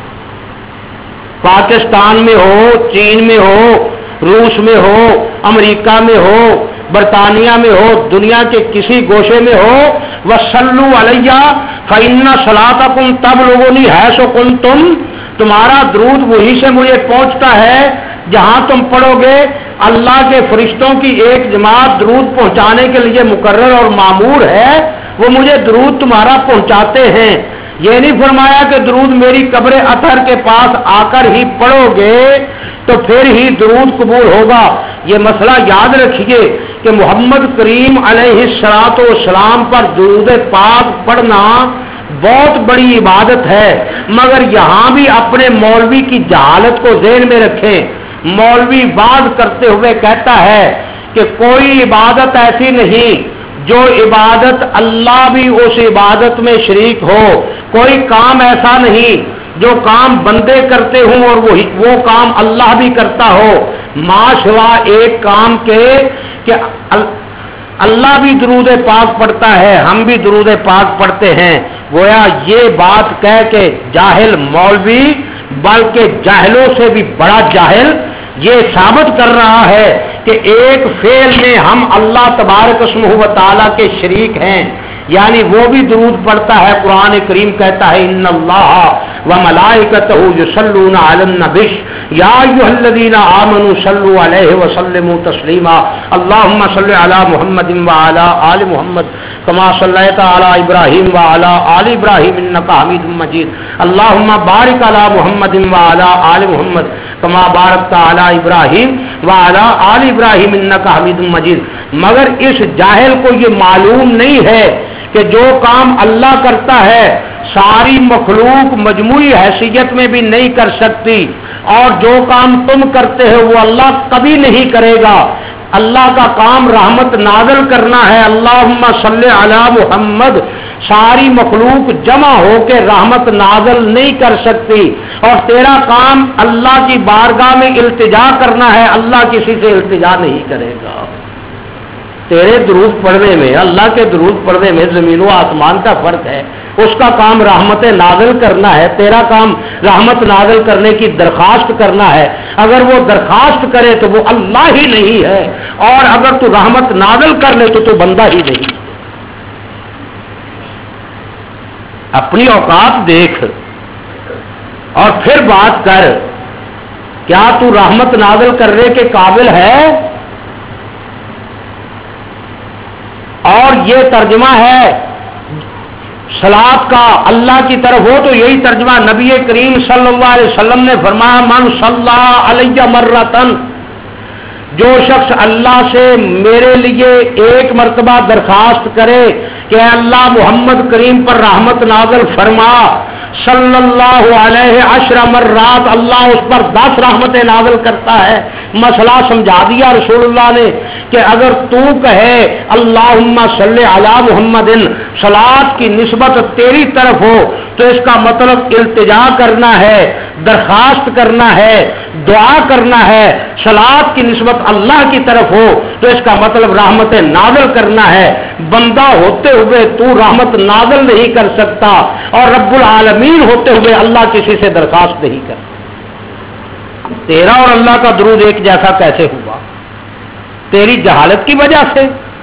پاکستان میں ہو، چین میں ہو، روس میں ہو، امریکہ میں ہو، برطانیہ میں ہو، دنیا کے کسی گوشے میں ہو، वसल्लु अलैया फइन्ना सलातकुम तबलुगुनी हैसु कुंतुम, तुम्हारा दरूद वहीं से मुझे पहुंचता है जहां तुम पढ़ोगे। अल्लाह के फरिश्तों की एक जमात दरूद पहुंचाने के लिए मुकर्रर और मामूर है, वो मुझे दरूद तुम्हारा पहुंचाते हैं। ये नहीं फरमाया कि दरूद मेरी कब्र अतहर के पास आकर ही पढ़ोगे तो फिर ही दरूद कबूल होगा। ये मसला याद रखिए कि मोहम्मद करीम अलैहिस्सलातो वस्सलाम पर दरूद पाक पढ़ना बहुत बड़ी इबादत है, मगर यहां भी अपने मौलवी की जहालत को ज़हन में रखें। मौलवी बात करते हुए कहता है कि कोई इबादत ऐसी नहीं जो इबादत अल्लाह भी उस इबादत में शरीक हो, कोई काम ऐसा नहीं जो काम बंदे करते हों और वो वो काम अल्लाह भी करता हो, माशवा एक काम के कि अल्लाह भी दुरूद पाक पढ़ता है, हम भी दुरूद पाक पढ़ते हैं। गोया ये बात कह के जाहिल मौलवी बल्कि जाहिलों से भी बड़ा जाहिल ये साबित कर रहा है कि एक फेल में हम अल्लाह तबारक अस्महु व तआला के शरीक हैं, यानी वो भी दुरूद पढ़ता है। कुरान करीम कहता है इन्नल्लाह व मलाइकतहु युसल्लूना अलन नबी या अय्युहल्लज़ीना आमनू सल्लु अलैहि व सल्लिमू तस्लीमा अल्लाहुम्मा सल्लि अला मुहम्मदिन व अला आलि मुहम्मद कमा सल्लैता अला इब्राहीम व अला आलि इब्राहीम इन्नका हमीदुम मजीद अल्लाहुम्मा बारिक अला मुहम्मदिन व अला आलि मुहम्मद कमा बारकता अला इब्राहीम व अला आलि इब्राहीम इन्नका हमीदुम मजीद। मगर इस जाहिल को ये मालूम नहीं है कि जो काम अल्लाह करता है सारी मखलूक मजमूई हैसियत में भी नहीं कर सकती, और जो काम तुम करते हो वो अल्लाह कभी नहीं करेगा। अल्लाह का काम रहमत नाज़िल करना है, अल्लाहुम्मा सल्ले अला मुहम्मद, सारी मखलूक जमा होकर रहमत नाज़िल नहीं कर सकती। और तेरा काम अल्लाह की बारगाह में इल्तिजा करना है, अल्लाह किसी से इल्तिजा नहीं करेगा। तेरे दुरूद पढ़ने में, अल्लाह के दुरूद पढ़ने में जमीन व आसमान का फर्क है। उसका काम रहमत नाज़िल करना है, तेरा काम रहमत नाज़िल करने की दरखास्त करना है। अगर वो दरखास्त करे तो वो अल्लाह ही नहीं है, और अगर तू रहमत नाज़िल कर ले तो तू बंदा ही नहीं। अपनी औकात देख और फिर बात कर, क्या तू रहमत नाज़िल करने के काबिल है? और ये तर्जमा है सलात का अल्लाह की तरफ हो तो यही तर्जमा नबी करीम सल्लल्लाहु अलैहि वसल्लम ने फरमाया, मन सल्ला अलैया मर्रतन, जो शख्स अल्लाह से मेरे लिए एक मर्तबा दरखास्त करे कि अल्लाह मोहम्मद करीम पर रहमत नाज़िल फरमा, सल्लल्लाहु अलैहि अशरा मर्रात, अल्लाह उस पर दस रहमतें नाज़िल करता है। मसला समझा दिया रसूलुल्लाह ने कि अगर तू कहे अल्लाहुम्मा सल्ले अला मुहम्मदिन, सलात की निस्बत तेरी तरफ हो तो इसका मतलब इल्तिजा करना है, दरखास्त करना है, दुआ करना है। सलात की निस्बत अल्लाह की तरफ हो तो इसका मतलब रहमत नाज़िल करना है। बंदा होते हुए तू रहमत नाज़िल नहीं कर सकता, और रब्बुल आलमीन होते हुए अल्लाह किसी से दरखास्त नहीं कर। तेरा और अल्लाह का दुरूद एक जैसा कैसे हुआ? तेरी जहालत की वजह से।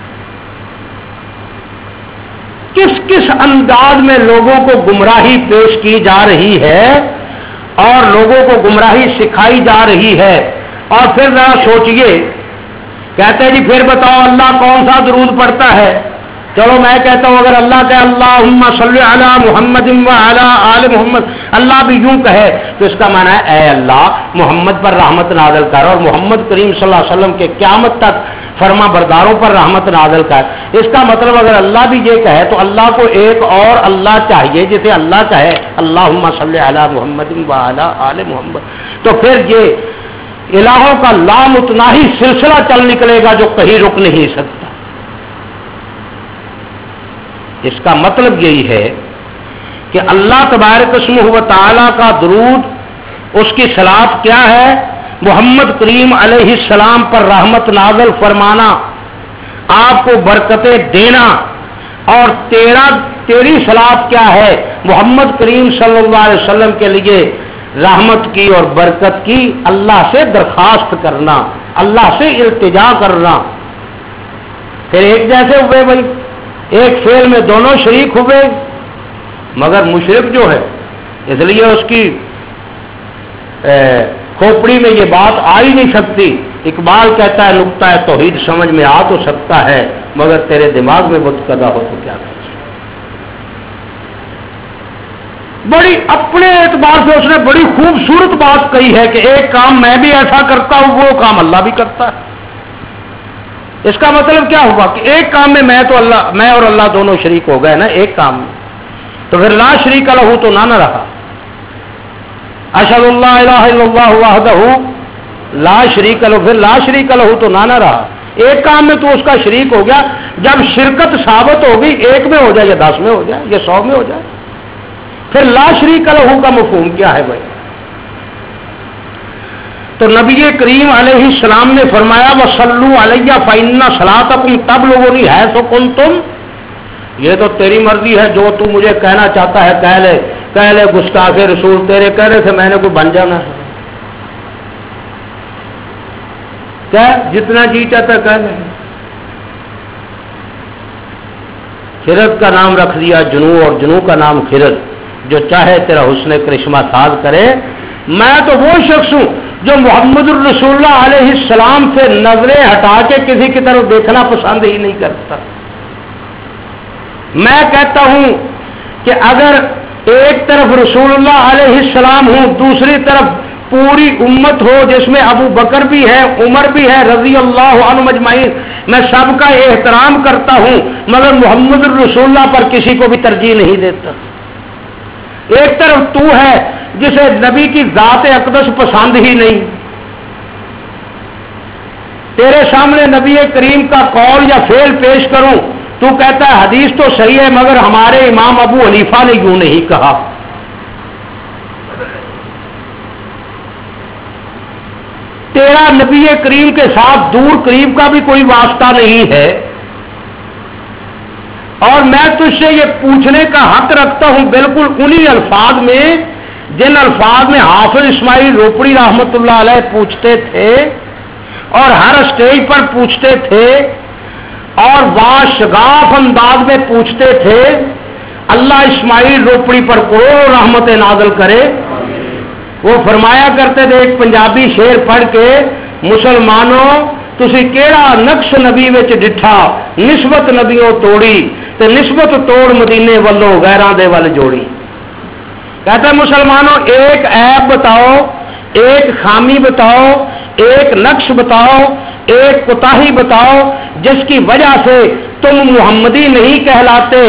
किस किस अंदाज में लोगों को गुमराही पेश की जा रही है और लोगों को गुमराही सिखाई जा रही है। और फिर जरा सोचिए, कहते हैं जी फिर बताओ अल्लाह कौन सा दुरूद पढ़ता है? चलो मैं कहता हूं अगर अल्लाह कहे अल्लाहुम्मा सल्ली अला मुहम्मदिन व अला आलि मुहम्मद, अल्लाह भी यूं कहे तो इसका माना है ऐ अल्लाह मोहम्मद पर रहमत नाज़िल कर, और मोहम्मद करीम सल्लल्लाहु अलैहि वसल्लम के क़यामत तक फरमा बरदारों पर रहमत नाज़िल कर। इसका मतलब अगर अल्लाह भी ये कहे तो अल्लाह को एक और अल्लाह चाहिए जिसे अल्लाह कहे अल्लाहुम्मा सल्ली अला मुहम्मदिन व अला आलि मुहम्मद, तो फिर ये इलाहों का लामुतनाही सिलसिला चल निकलेगा जो कहीं रुक नहीं सकता। इसका मतलब यही है कि अल्लाह तबारक अस्महु व तआला का दुरूद, उसकी सलात क्या है? मोहम्मद करीम अलैहिस्सलाम पर रहमत नाज़िल फरमाना, आपको बरकतें देना। और तेरा तेरी सलात क्या है? मोहम्मद करीम सल्लल्लाहु अलैहि वसल्लम के लिए रहमत की और बरकत की अल्लाह से दरखास्त करना, अल्लाह से इल्तिजा करना। फिर एक जैसे हुए भाई, ایک فعل میں دونوں شریک ہوئے، مگر مشرک جو ہے اس لیے اس کی کھوپڑی میں یہ بات آ ہی نہیں سکتی۔ اقبال کہتا ہے نقطہ ہے توحید سمجھ میں آ تو سکتا ہے مگر تیرے دماغ میں بت قدا ہو تو کیا کر سکتا۔ بڑی اپنے اعتبار سے اس نے بڑی خوبصورت بات کہی ہے کہ ایک کام میں بھی ایسا کرتا ہوں وہ کام اللہ بھی کرتا ہے۔ اس کا مطلب کیا ہوا کہ ایک کام میں میں تو اللہ میں اور اللہ دونوں شریک ہو گئے نا ایک کام میں، تو پھر لا شریک لہ تو نہ نہ رہا۔ اشہد اللہ الہ الا اللہ وحدہ لا شریک لہ، پھر لا شریک لہ تو نہ نہ رہا۔ ایک کام میں تو اس کا شریک ہو گیا، جب شرکت ثابت ہو گئی ایک میں ہو جائے یا دس میں ہو جائے یا سو میں ہو جائے، پھر لا شریک لہ کا مفہوم کیا ہے بھائی؟ تو نبی کریم علیہ السلام نے فرمایا وصلوا علیہ فإن صلاتکم تبلغنی حیث کنتم، یہ تو تیری مرضی ہے، جو تو مجھے کہنا چاہتا ہے کہہ لے، کہہ لے گستاخ رسول، تیرے کہنے سے میں نے کوئی بن جانا ہے، کیا جتنا جی چاہتا کہہ لے۔ خرد کا نام رکھ دیا جنو، اور جنو کا نام خرد، جو چاہے تیرا حسن کرشمہ ساز کرے۔ میں تو وہ شخص ہوں جو محمد الرسول اللہ علیہ السلام سے نظریں ہٹا کے کسی کی طرف دیکھنا پسند ہی نہیں کرتا۔ میں کہتا ہوں کہ اگر ایک طرف رسول اللہ علیہ السلام ہوں، دوسری طرف پوری امت ہو جس میں ابو بکر بھی ہے، عمر بھی ہے رضی اللہ عنہ مجمعین، میں سب کا احترام کرتا ہوں مگر محمد الرسول اللہ پر کسی کو بھی ترجیح نہیں دیتا۔ ایک طرف تو ہے جسے نبی کی ذات اقدس پسند ہی نہیں، تیرے سامنے نبی کریم کا قول یا فعل پیش کروں تو کہتا ہے حدیث تو صحیح ہے مگر ہمارے امام ابو حنیفہ نے یوں نہیں کہا۔ تیرا نبی کریم کے ساتھ دور قریب کا بھی کوئی واسطہ نہیں ہے، اور میں تجھ سے یہ پوچھنے کا حق رکھتا ہوں بالکل انہی الفاظ میں جن الفاظ میں حافظ اسماعیل روپڑی رحمت اللہ علیہ پوچھتے تھے اور ہر اسٹیج پر پوچھتے تھے اور واشگاف انداز میں پوچھتے تھے۔ اللہ اسماعیل روپڑی پر کروڑوں رحمت نازل کرے۔ وہ فرمایا کرتے تھے ایک پنجابی شعر پڑھ کے، مسلمانوں تسی کیڑا نقش نبی وچ ڈٹھا، نسبت نبیوں توڑی تے نسبت توڑ مدینے والو غیراں دے ول جوڑی۔ کہتا ہے مسلمانوں ایک عیب بتاؤ، ایک خامی بتاؤ، ایک نقش بتاؤ، ایک کوتاہی بتاؤ جس کی وجہ سے تم محمدی نہیں کہلاتے،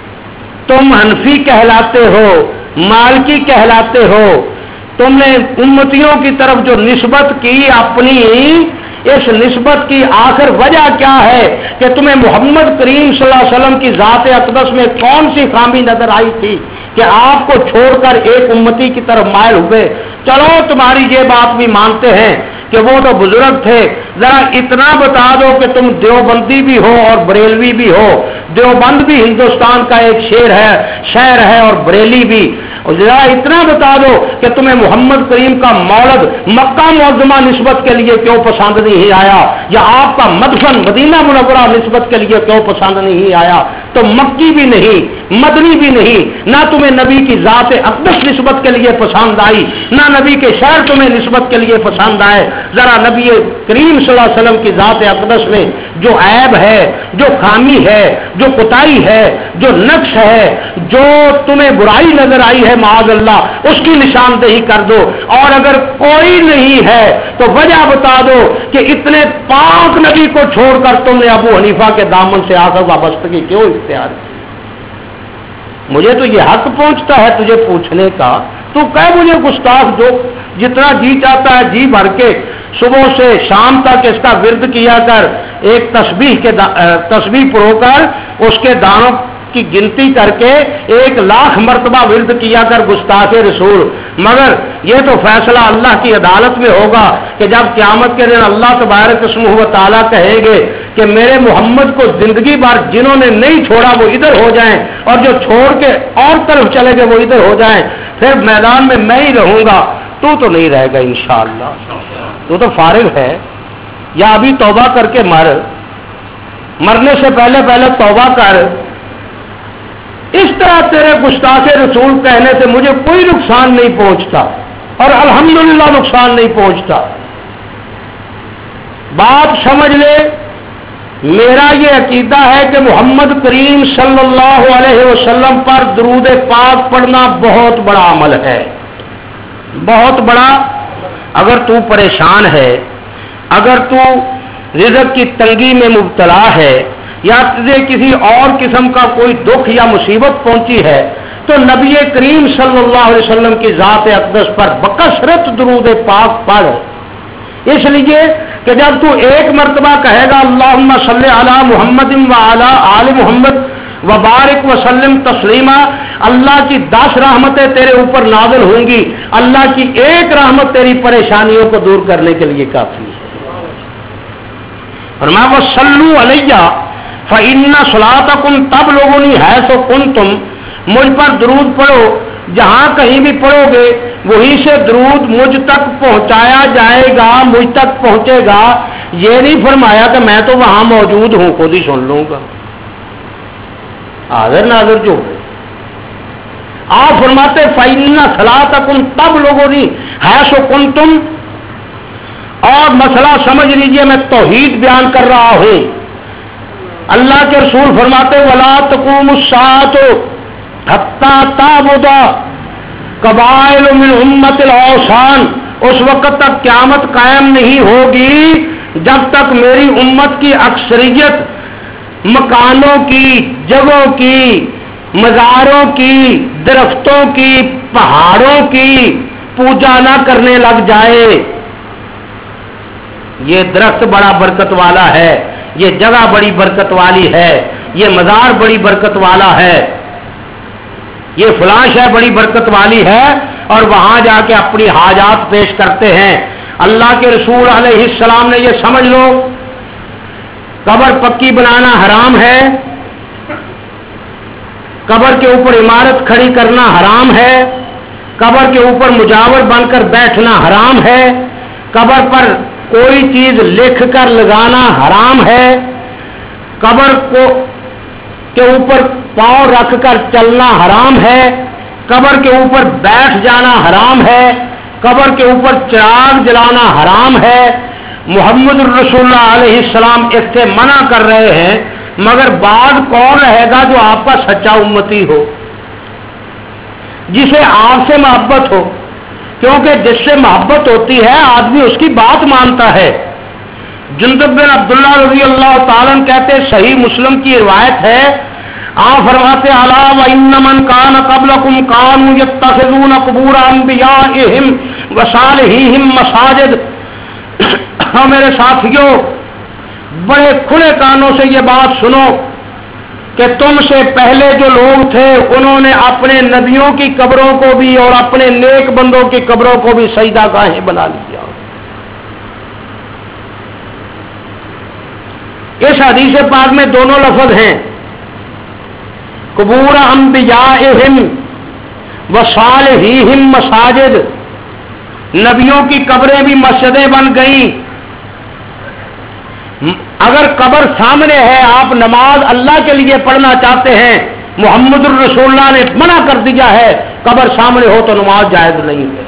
تم حنفی کہلاتے ہو، مالکی کہلاتے ہو۔ تم نے امتیوں کی طرف جو نسبت کی اپنی، اس نسبت کی آخر وجہ کیا ہے کہ تمہیں محمد کریم صلی اللہ علیہ وسلم کی ذات اقدس میں کون سی خامی نظر آئی تھی کہ آپ کو چھوڑ کر ایک امتی کی طرف مائل ہوئے؟ چلو تمہاری یہ بات بھی مانتے ہیں کہ وہ تو بزرگ تھے، ذرا اتنا بتا دو کہ تم دیوبندی بھی ہو اور بریلوی بھی ہو۔ دیوبند بھی ہندوستان کا ایک شہر ہے شہر ہے اور بریلی بھی۔ ذرا اتنا بتا دو کہ تمہیں محمد کریم کا مولد مکہ معظمہ نسبت کے لیے کیوں پسند نہیں آیا، یا آپ کا مدفن مدینہ منورہ نسبت کے لیے کیوں پسند نہیں آیا؟ تو مکی بھی نہیں، مدنی بھی نہیں، نہ تمہیں نبی کی ذات اقدس نسبت کے لیے پسند آئی، نہ نبی کے شہر تمہیں نسبت کے لیے پسند آئے۔ ذرا نبی کریم صلی اللہ علیہ وسلم کی ذات اقدس میں جو عیب ہے، جو خامی ہے، جو کوتاہی ہے، جو نقص ہے، جو تمہیں برائی نظر آئی ہے معاذ اللہ، اس کی نشاندہی کر دو، اور اگر کوئی نہیں ہے تو وجہ بتا دو کہ اتنے پاک نبی کو چھوڑ کر تم نے ابو حنیفہ کے دامن سے آ کر وابستگی کیوں اختیار کی؟ مجھے تو یہ حق پہنچتا ہے تجھے پوچھنے کا، تو کہہ مجھے گستاخ جو جتنا جی چاہتا ہے جی بھر کے صبح سے شام تک اس کا ورد کیا کر، ایک تسبیح کے تسبیح پڑھو کر اس کے دانوں کی گنتی کر کے ایک لاکھ مرتبہ ورد کیا کر گستاخ رسول، مگر یہ تو فیصلہ اللہ کی عدالت میں ہوگا کہ جب قیامت کے دن اللہ تبارک اسمہ و تعالیٰ کہے گے کہ میرے محمد کو زندگی بھر جنہوں نے نہیں چھوڑا وہ ادھر ہو جائیں اور جو چھوڑ کے اور طرف چلے گئے وہ ادھر ہو جائیں، پھر میدان میں میں ہی رہوں گا، تو تو نہیں رہے گا انشاءاللہ، تو تو فارغ ہے، یا ابھی توبہ کر کے مر، مرنے سے پہلے پہلے توبہ کر. اس طرح تیرے گستاخ رسول کہنے سے مجھے کوئی نقصان نہیں پہنچتا اور الحمدللہ نقصان نہیں پہنچتا. بات سمجھ لے، میرا یہ عقیدہ ہے کہ محمد کریم صلی اللہ علیہ وسلم پر درود پاک پڑھنا بہت بڑا عمل ہے، بہت بڑا. اگر تو پریشان ہے، اگر تو رزق کی تنگی میں مبتلا ہے یا تجھے کسی اور قسم کا کوئی دکھ یا مصیبت پہنچی ہے تو نبی کریم صلی اللہ علیہ وسلم کی ذات اقدس پر بکثرت درود پاک پڑھ. اس لیے کہ جب تو ایک مرتبہ کہے گا اللہم صلی علی محمد وعلی آل محمد وبارک وسلم تسلیما، اللہ کی دس رحمتیں تیرے اوپر نازل ہوں گی، اللہ کی ایک رحمت تیری پریشانیوں کو دور کرنے کے لیے کافی ہے. اور میں وہ صلو علیہ فإن صلاتکم تبلغنی حیث کنتم، مجھ پر درود پڑھو، جہاں کہیں بھی پڑھو گے وہیں سے درود مجھ تک پہنچایا جائے گا، مجھ تک پہنچے گا. یہ نہیں فرمایا کہ میں تو وہاں موجود ہوں خود ہی سن لوں گا. حاضر ناظر جو آپ فرماتے فإن صلاتکم تبلغنی حیث کنتم. اور مسئلہ سمجھ لیجئے، میں توحید بیان کر رہا ہوں. اللہ کے رسول فرماتے ولا تقوم الساعۃ حتی تعبد قبائل من امت الاوثان، اس وقت تک قیامت قائم نہیں ہوگی جب تک میری امت کی اکثریت مکانوں کی، جگہوں کی، مزاروں کی، درختوں کی، پہاڑوں کی پوجا نہ کرنے لگ جائے. یہ درخت بڑا برکت والا ہے، یہ جگہ بڑی برکت والی ہے، یہ مزار بڑی برکت والا ہے، یہ فلاں شے بڑی برکت والی ہے، اور وہاں جا کے اپنی حاجات پیش کرتے ہیں. اللہ کے رسول علیہ السلام نے یہ سمجھ لو قبر پکی بنانا حرام ہے، قبر کے اوپر عمارت کھڑی کرنا حرام ہے، قبر کے اوپر مجاور بن کر بیٹھنا حرام ہے، قبر پر کوئی چیز لکھ کر لگانا حرام ہے، قبر کو کے اوپر پاؤں رکھ کر چلنا حرام ہے، قبر کے اوپر بیٹھ جانا حرام ہے، قبر کے اوپر چراغ جلانا حرام ہے. محمد رسول اللہ علیہ السلام اس سے منع کر رہے ہیں، مگر بعد کون رہے گا جو آپ کا سچا امتی ہو، جسے آپ سے محبت ہو، کیونکہ جس سے محبت ہوتی ہے آدمی اس کی بات مانتا ہے. جندب بن عبداللہ رضی اللہ تعالیٰ کہتے صحیح مسلم کی روایت ہے، آپ فرماتے الا وان من کان قبلکم کانوا یتخذون قبور انبیائہم وصالحیہم مساجد. ہاں میرے ساتھیوں، بڑے کھلے کانوں سے یہ بات سنو کہ تم سے پہلے جو لوگ تھے انہوں نے اپنے نبیوں کی قبروں کو بھی اور اپنے نیک بندوں کی قبروں کو بھی سجدہ گاہیں بنا لیا. اس حدیث پاک میں دونوں لفظ ہیں، قبور انبیائہم وصالحیہم مساجد. نبیوں کی قبریں بھی مسجدیں بن گئیں. اگر قبر سامنے ہے، آپ نماز اللہ کے لیے پڑھنا چاہتے ہیں، محمد الرسول اللہ نے منع کر دیا ہے، قبر سامنے ہو تو نماز جائز نہیں ہے.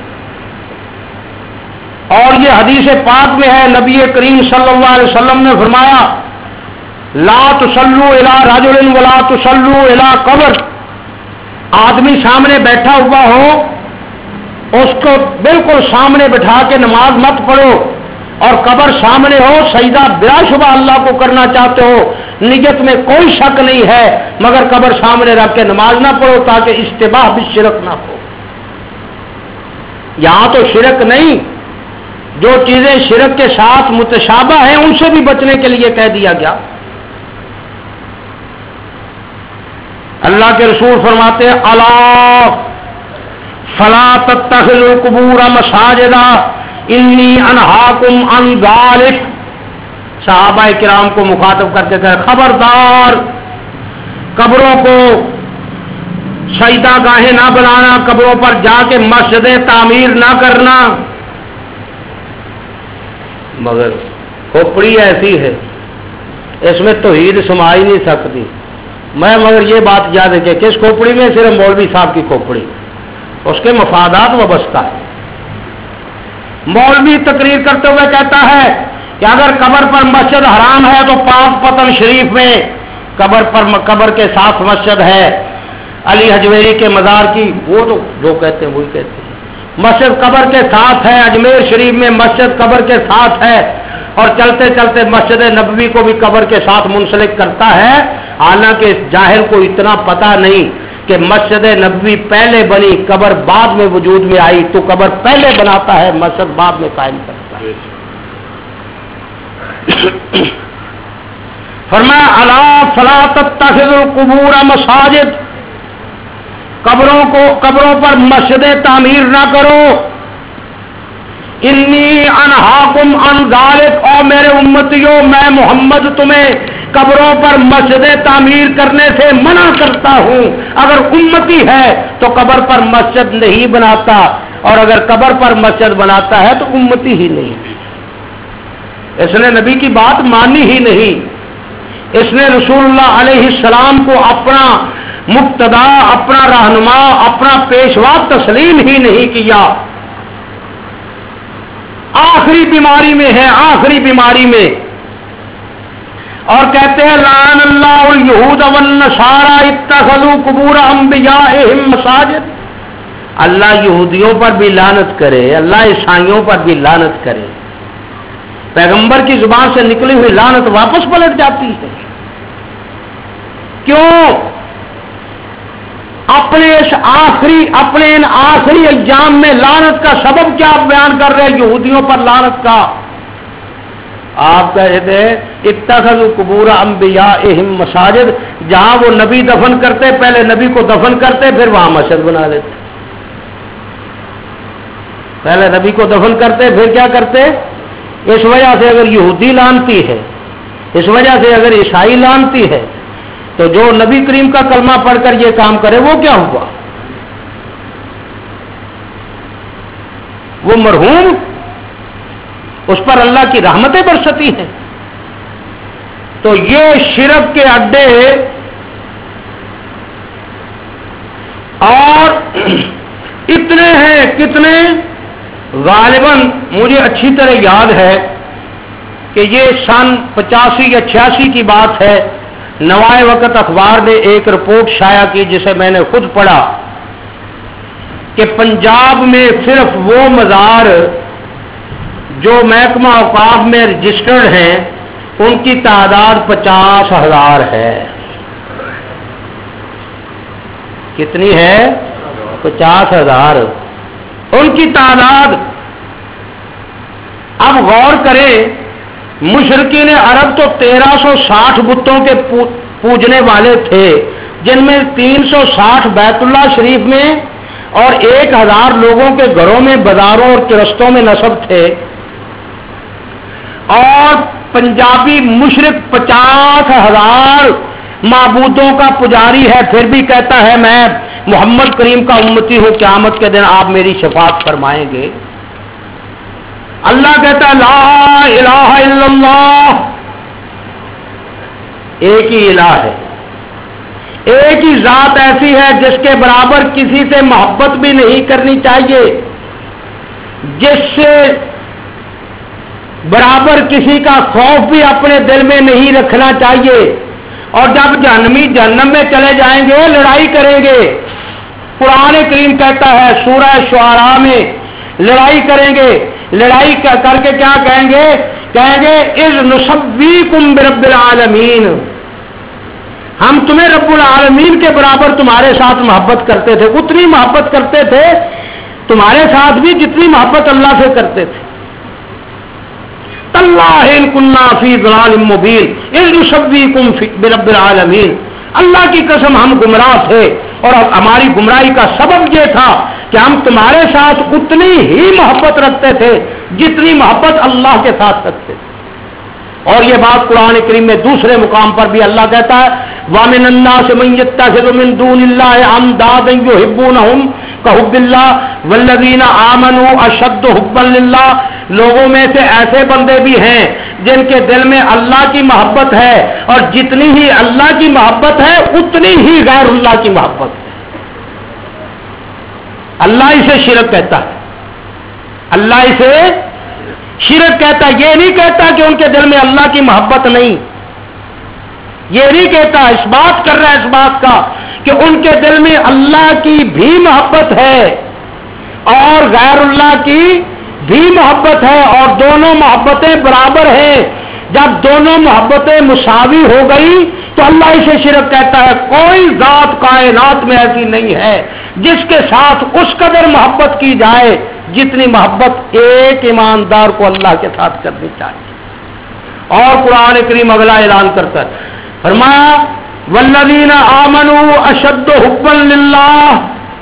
اور یہ حدیث پاک میں ہے، نبی کریم صلی اللہ علیہ وسلم نے فرمایا لا تصلوا الی رجل ولا تصلوا الی قبر. آدمی سامنے بیٹھا ہوا ہو اس کو بالکل سامنے بٹھا کے نماز مت پڑھو، اور قبر سامنے ہو سجدہ بلا شبہ اللہ کو کرنا چاہتے ہو، نیت میں کوئی شک نہیں ہے، مگر قبر سامنے رکھ کے نماز نہ پڑھو تاکہ اشتباہ بھی شرک نہ ہو. یہاں تو شرک نہیں، جو چیزیں شرک کے ساتھ متشابہ ہیں ان سے بھی بچنے کے لیے کہہ دیا گیا. اللہ کے رسول فرماتے ہیں الا فلا تتخذوا القبور مساجدا انی انہاکم عن ذلک. صحابہ کرام کو مخاطب کرتے تھے خبردار قبروں کو سجدہ گاہیں نہ بنانا، قبروں پر جا کے مسجدیں تعمیر نہ کرنا. مگر کھوپڑی ایسی ہے اس میں توحید سما ہی نہیں سکتی. میں مگر یہ بات یاد رکھے کہ اس کھوپڑی میں صرف مولوی صاحب کی کھوپڑی، اس کے مفادات وابستہ ہے. مولوی تقریر کرتے ہوئے کہتا ہے کہ اگر قبر پر مسجد حرام ہے تو پاک پتن شریف میں قبر پر قبر کے ساتھ مسجد ہے. علی حجویری کے مزار کی وہ تو جو کہتے ہیں وہی کہتے ہیں. مسجد قبر کے ساتھ ہے. اجمیر شریف میں مسجد قبر کے ساتھ ہے اور چلتے چلتے مسجد نبوی کو بھی قبر کے ساتھ منسلک کرتا ہے. حالانکہ اس جاہل کو اتنا پتہ نہیں کہ مسجد نبوی پہلے بنی قبر بعد میں وجود میں آئی. تو قبر پہلے بناتا ہے مسجد بعد میں قائم کرتا ہے. فرمایا الا فلا تتخذوا القبور مساجد، قبروں کو قبروں پر مسجدیں تعمیر نہ کرو. انی انہاکم عن ذالک، اور میرے امتیوں میں محمد تمہیں قبروں پر مسجدیں تعمیر کرنے سے منع کرتا ہوں. اگر امتی ہے تو قبر پر مسجد نہیں بناتا، اور اگر قبر پر مسجد بناتا ہے تو امتی ہی نہیں. اس نے نبی کی بات مانی ہی نہیں. اس نے رسول اللہ علیہ السلام کو اپنا مقتدا، اپنا رہنما، اپنا پیشوا تسلیم ہی نہیں کیا. آخری بیماری میں ہے، آخری بیماری میں. اور کہتے ہیں لعن اللہ الیہود والنصارى اتخذوا قبور انبیائہم مساجد. اللہ یہودیوں پر بھی لعنت کرے، اللہ عیسائیوں پر بھی لعنت کرے. پیغمبر کی زبان سے نکلی ہوئی لعنت واپس پلٹ جاتی ہے. کیوں؟ اپنے اس آخری اپنے ان آخری ایام میں لعنت کا سبب کیا بیان کر رہے ہیں یہودیوں پر لعنت کا؟ آپ کہتے ہیں اتخذوا قبور انبیائہم مساجد، جہاں وہ نبی دفن کرتے پہلے نبی کو دفن کرتے پھر وہاں مسجد بنا لیتے. پہلے نبی کو دفن کرتے پھر کیا کرتے؟ اس وجہ سے اگر یہودی لانتی ہے، اس وجہ سے اگر عیسائی لانتی ہے، تو جو نبی کریم کا کلمہ پڑھ کر یہ کام کرے وہ کیا ہوا؟ وہ مرحوم، اس پر اللہ کی رحمتیں برستی ہیں. تو یہ شرک کے اڈے اور اتنے ہیں کتنے، غالباً مجھے اچھی طرح یاد ہے کہ یہ سن پچاسی یا چھیاسی کی بات ہے. نوائے وقت اخبار نے ایک رپورٹ شائع کی جسے میں نے خود پڑھا کہ پنجاب میں صرف وہ مزار جو محکمہ اوقاف میں رجسٹرڈ ہیں ان کی تعداد پچاس ہزار ہے. کتنی ہے؟ پچاس ہزار ان کی تعداد. اب غور کریں، مشرکین عرب تو تیرہ سو ساٹھ بتوں کے پوجنے والے تھے، جن میں تین سو ساٹھ بیت اللہ شریف میں اور ایک ہزار لوگوں کے گھروں میں، بازاروں اور چرستوں میں نصب تھے. اور پنجابی مشرک پچاس ہزار معبودوں کا پجاری ہے، پھر بھی کہتا ہے میں محمد کریم کا امتی ہوں، قیامت کے دن آپ میری شفاعت فرمائیں گے. اللہ کہتا ہے لا الہ الا اللہ، ایک ہی الہ ہے، ایک ہی ذات ایسی ہے جس کے برابر کسی سے محبت بھی نہیں کرنی چاہیے، جس سے برابر کسی کا خوف بھی اپنے دل میں نہیں رکھنا چاہیے. اور جب جہنمی جہنم میں چلے جائیں گے لڑائی کریں گے. قرآن کریم کہتا ہے سورہ شعراء میں لڑائی کریں گے. لڑائی کر کے کیا کہیں گے؟ کہیں گے اذ نسویکم برب العالمین، ہم تمہیں رب العالمین کے برابر تمہارے ساتھ محبت کرتے تھے، اتنی محبت کرتے تھے تمہارے ساتھ بھی جتنی محبت اللہ سے کرتے تھے. تاللہ ان کنا فی ضلال مبین اذ نسویکم برب العالمین، اللہ کی قسم ہم گمراہ تھے اور ہماری گمراہی کا سبب یہ تھا کہ ہم تمہارے ساتھ اتنی ہی محبت رکھتے تھے جتنی محبت اللہ کے ساتھ رکھتے تھے. اور یہ بات قرآن کریم میں دوسرے مقام پر بھی اللہ کہتا ہے وَمِنَ النَّاسِ مَن يَتَّخِذُ مِن دُونِ اللَّهِ أَندَادًا يُحِبُّونَهُمْ كَحُبِّ اللَّهِ وَالَّذِينَ آمَنُوا أَشَدُّ حُبًّا لِلَّهِ. لوگوں میں سے ایسے بندے بھی ہیں جن کے دل میں اللہ کی محبت ہے، اور جتنی ہی اللہ کی محبت ہے اتنی ہی غیر اللہ کی محبت ہے۔ اللہ اسے شرک کہتا ہے، اللہ اسے شرک کہتا ہے۔ یہ نہیں کہتا کہ ان کے دل میں اللہ کی محبت نہیں، یہ نہیں کہتا، اس بات کر رہا ہے اس بات کا کہ ان کے دل میں اللہ کی بھی محبت ہے اور غیر اللہ کی بھی محبت ہے، اور دونوں محبتیں برابر ہیں۔ جب دونوں محبتیں مساوی ہو گئی تو اللہ اسے شرک کہتا ہے۔ کوئی ذات کائنات میں ایسی نہیں ہے جس کے ساتھ اس قدر محبت کی جائے جتنی محبت ایک ایماندار کو اللہ کے ساتھ کرنی چاہیے۔ اور قرآن کریم اگلا اعلان کرتا ہے، فرمایا والذین آمنوا اشد حبا للہ،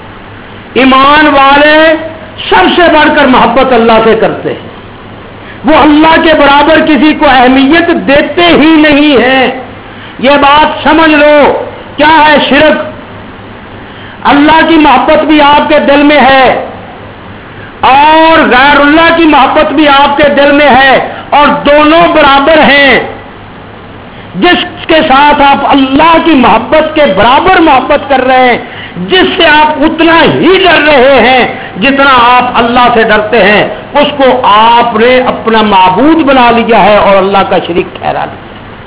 ایمان والے سب سے بڑھ کر محبت اللہ سے کرتے ہیں، وہ اللہ کے برابر کسی کو اہمیت دیتے ہی نہیں ہیں۔ یہ بات سمجھ لو، کیا ہے شرک؟ اللہ کی محبت بھی آپ کے دل میں ہے اور غیر اللہ کی محبت بھی آپ کے دل میں ہے، اور دونوں برابر ہیں۔ جس کے ساتھ آپ اللہ کی محبت کے برابر محبت کر رہے ہیں، جس سے آپ اتنا ہی ڈر رہے ہیں جتنا آپ اللہ سے ڈرتے ہیں، اس کو آپ نے اپنا معبود بنا لیا ہے اور اللہ کا شریک ٹھہرا لیا۔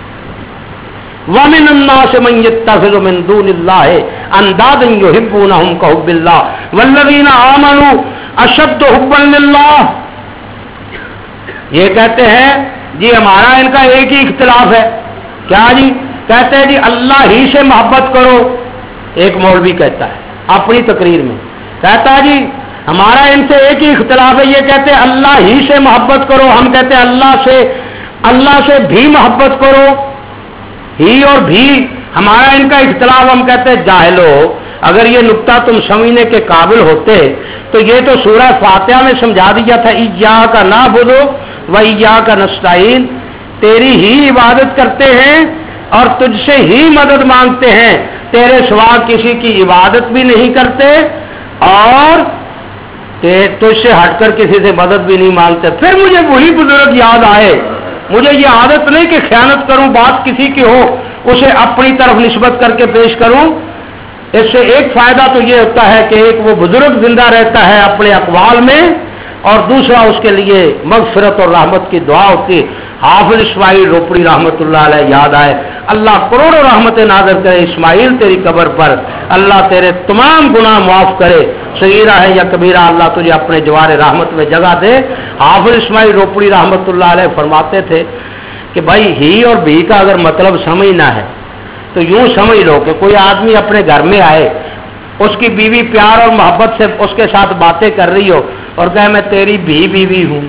وَمِنَ النَّاسِ مَن يَتَّخِذُ مِن دُونِ اللَّهِ أَندَادًا يُحِبُّونَهُمْ كَحُبِّ اللَّهِ وَالَّذِينَ آمَنُوا أَشَدُّ حُبًّا لِلَّهِ۔ یہ کہتے ہیں جی ہمارا ان کا ایک ہی اختلاف ہے، کیا جی؟ کہتے ہیں جی اللہ ہی سے محبت کرو۔ ایک مولوی کہتا ہے اپنی تقریر میں، کہتا ہے جی ہمارا ان سے ایک ہی اختلاف ہے، یہ کہتے ہیں اللہ ہی سے محبت کرو، ہم کہتے ہیں اللہ سے اللہ سے بھی محبت کرو۔ ہی اور بھی ہمارا ان کا اختلاف، ہم کہتے ہیں جاہلو، اگر یہ نقطہ تم سمجھنے کے قابل ہوتے تو یہ تو سورہ فاتحہ میں سمجھا دیا تھا، ایاک نعبد و ایاک نستعین، تیری ہی عبادت کرتے ہیں اور تجھ سے ہی مدد مانگتے ہیں، تیرے سوا کسی کی عبادت بھی نہیں کرتے اور تجھ سے ہٹ کر کسی سے مدد بھی نہیں مانگتے۔ پھر مجھے وہی بزرگ یاد آئے، مجھے یہ عادت نہیں کہ خیانت کروں، بات کسی کی ہو اسے اپنی طرف نسبت کر کے پیش کروں۔ اس سے ایک فائدہ تو یہ ہوتا ہے کہ ایک وہ بزرگ زندہ رہتا ہے اپنے اقوال میں، اور دوسرا اس کے لیے مغفرت اور رحمت کی دعا ہوتی۔ حافظ اسماعیل روپڑی رحمت اللہ علیہ یاد آئے، اللہ کروڑوں رحمتیں نازل کرے اسماعیل تیری قبر پر، اللہ تیرے تمام گناہ معاف کرے، صغیرہ ہے یا کبیرہ، اللہ تجھے اپنے جوار رحمت میں جگہ دے۔ حافظ اسماعیل روپڑی رحمت اللہ علیہ فرماتے تھے کہ بھائی ہی اور بھی کا اگر مطلب سمجھنا ہے تو یوں سمجھ لو کہ کوئی آدمی اپنے گھر میں آئے، اس کی بیوی پیار اور محبت سے اس کے ساتھ باتیں کر رہی ہو اور کہے میں تیری بھی بیوی ہوں،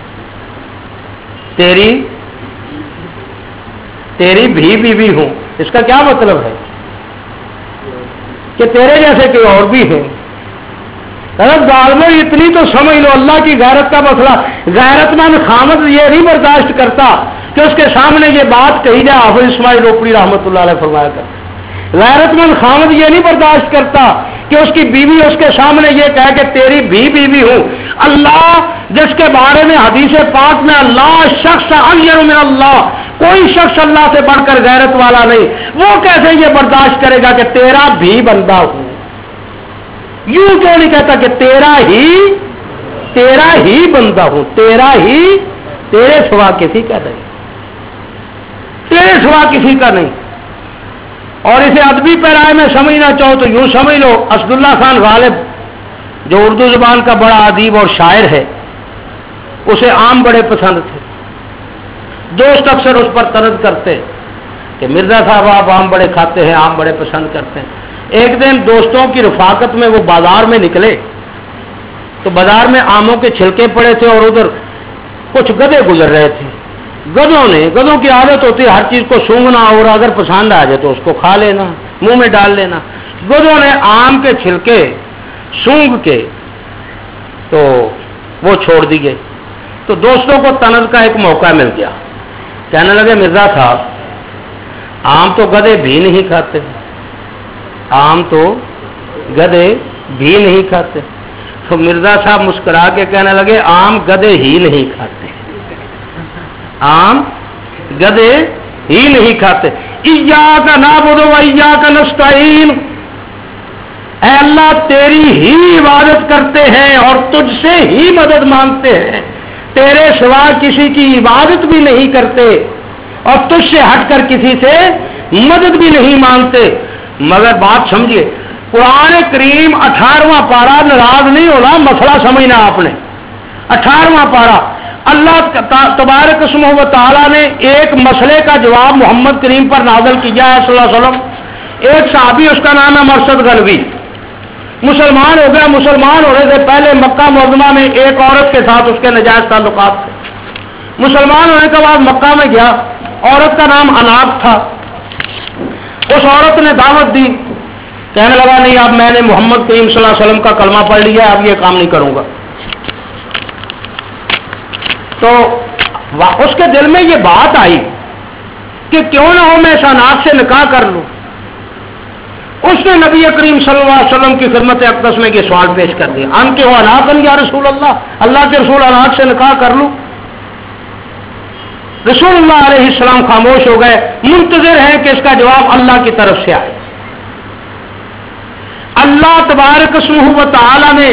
تیری تیری بھی بیوی ہوں، اس کا کیا مطلب ہے؟ کہ تیرے جیسے کوئی اور بھی ہیں۔ ظالموں اتنی تو سمجھ لو، اللہ کی غیرت کا مسئلہ، غیرت مند خامد یہ نہیں برداشت کرتا کہ اس کے سامنے یہ بات کہی جائے۔ حافظ اسماعیل روپڑی رحمت اللہ علیہ فرمایا کرتے، غیرت مند خامد یہ نہیں برداشت کرتا کہ اس کی بیوی اس کے سامنے یہ کہے کہ تیری بھی بیوی ہوں۔ اللہ جس کے بارے میں حدیث پاک میں اللہ شخص اغیر من اللہ، کوئی شخص اللہ سے بڑھ کر غیرت والا نہیں، وہ کیسے یہ برداشت کرے گا کہ تیرا بھی بندہ ہوں؟ یوں کیوں نہیں کہتا کہ تیرا ہی تیرا ہی بندہ ہوں، تیرا ہی، تیرے سوا کسی کا نہیں، تیرے سوا کسی کا نہیں۔ اور اسے ادبی پیرائے میں سمجھنا چاہو تو یوں سمجھ لو، اسد اللہ خان غالب جو اردو زبان کا بڑا ادیب اور شاعر ہے، اسے آم بڑے پسند تھے، دوست اکثر اس پر طرز کرتے کہ مرزا صاحب آپ آم بڑے کھاتے ہیں، آم بڑے پسند کرتے ہیں۔ ایک دن دوستوں کی رفاقت میں وہ بازار میں نکلے تو بازار میں آموں کے چھلکے پڑے تھے اور ادھر کچھ گدھے گزر رہے تھے۔ گدھوں نے گدھوں کی عادت ہوتی ہے ہر چیز کو سونگنا، اور اگر پسند آ جائے تو اس کو کھا لینا، منہ میں ڈال لینا۔ گدھوں نے آم کے چھلکے سونگ کے تو وہ چھوڑ دیے، تو دوستوں کو طنز کا ایک موقع مل گیا، کہنے لگے مرزا صاحب آم تو گدھے بھی نہیں کھاتے، آم تو گدھے بھی نہیں کھاتے۔ تو مرزا صاحب مسکرا کے کہنے لگے آم گدھے ہی نہیں کھاتے، عام گدے ہی نہیں کھاتے. ایاک نعبد و ایاک نستعین، اے اللہ تیری ہی عبادت کرتے ہیں اور تجھ سے ہی مدد مانگتے ہیں، تیرے سوا کسی کی عبادت بھی نہیں کرتے اور تجھ سے ہٹ کر کسی سے مدد بھی نہیں مانگتے. مگر بات سمجھیے، قرآن کریم اٹھارہواں پارہ، ناراض نہیں ہونا، مسئلہ سمجھنا آپ نے. اٹھارہواں پارہ اللہ تبارک اسمہ و تعالیٰ نے ایک مسئلے کا جواب محمد کریم پر نازل کیا ہے صلی اللہ علیہ وسلم. ایک صحابی، اس کا نام ہے مرثد غنوی، مسلمان ہو گیا. مسلمان ہونے سے پہلے مکہ معظمہ میں ایک عورت کے ساتھ اس کے ناجائز تعلقات تھے. مسلمان ہونے کے بعد مکہ میں گیا، عورت کا نام اناق تھا. اس عورت نے دعوت دی، کہنے لگا نہیں اب میں نے محمد کریم صلی اللہ علیہ وسلم کا کلمہ پڑھ لیا، اب یہ کام نہیں کروں گا. تو اس کے دل میں یہ بات آئی کہ کیوں نہ ہو میں اس اناق سے نکاح کر لوں. اس نے نبی کریم صلی اللہ علیہ وسلم کی خدمت اقدس میں یہ سوال پیش کر دیا، ان کے ہو اناقن یا رسول اللہ، اللہ کے رسول اناق سے نکاح کر لوں. رسول اللہ علیہ السلام خاموش ہو گئے، منتظر ہیں کہ اس کا جواب اللہ کی طرف سے آئے. اللہ تبارک اسمہ و تعالی نے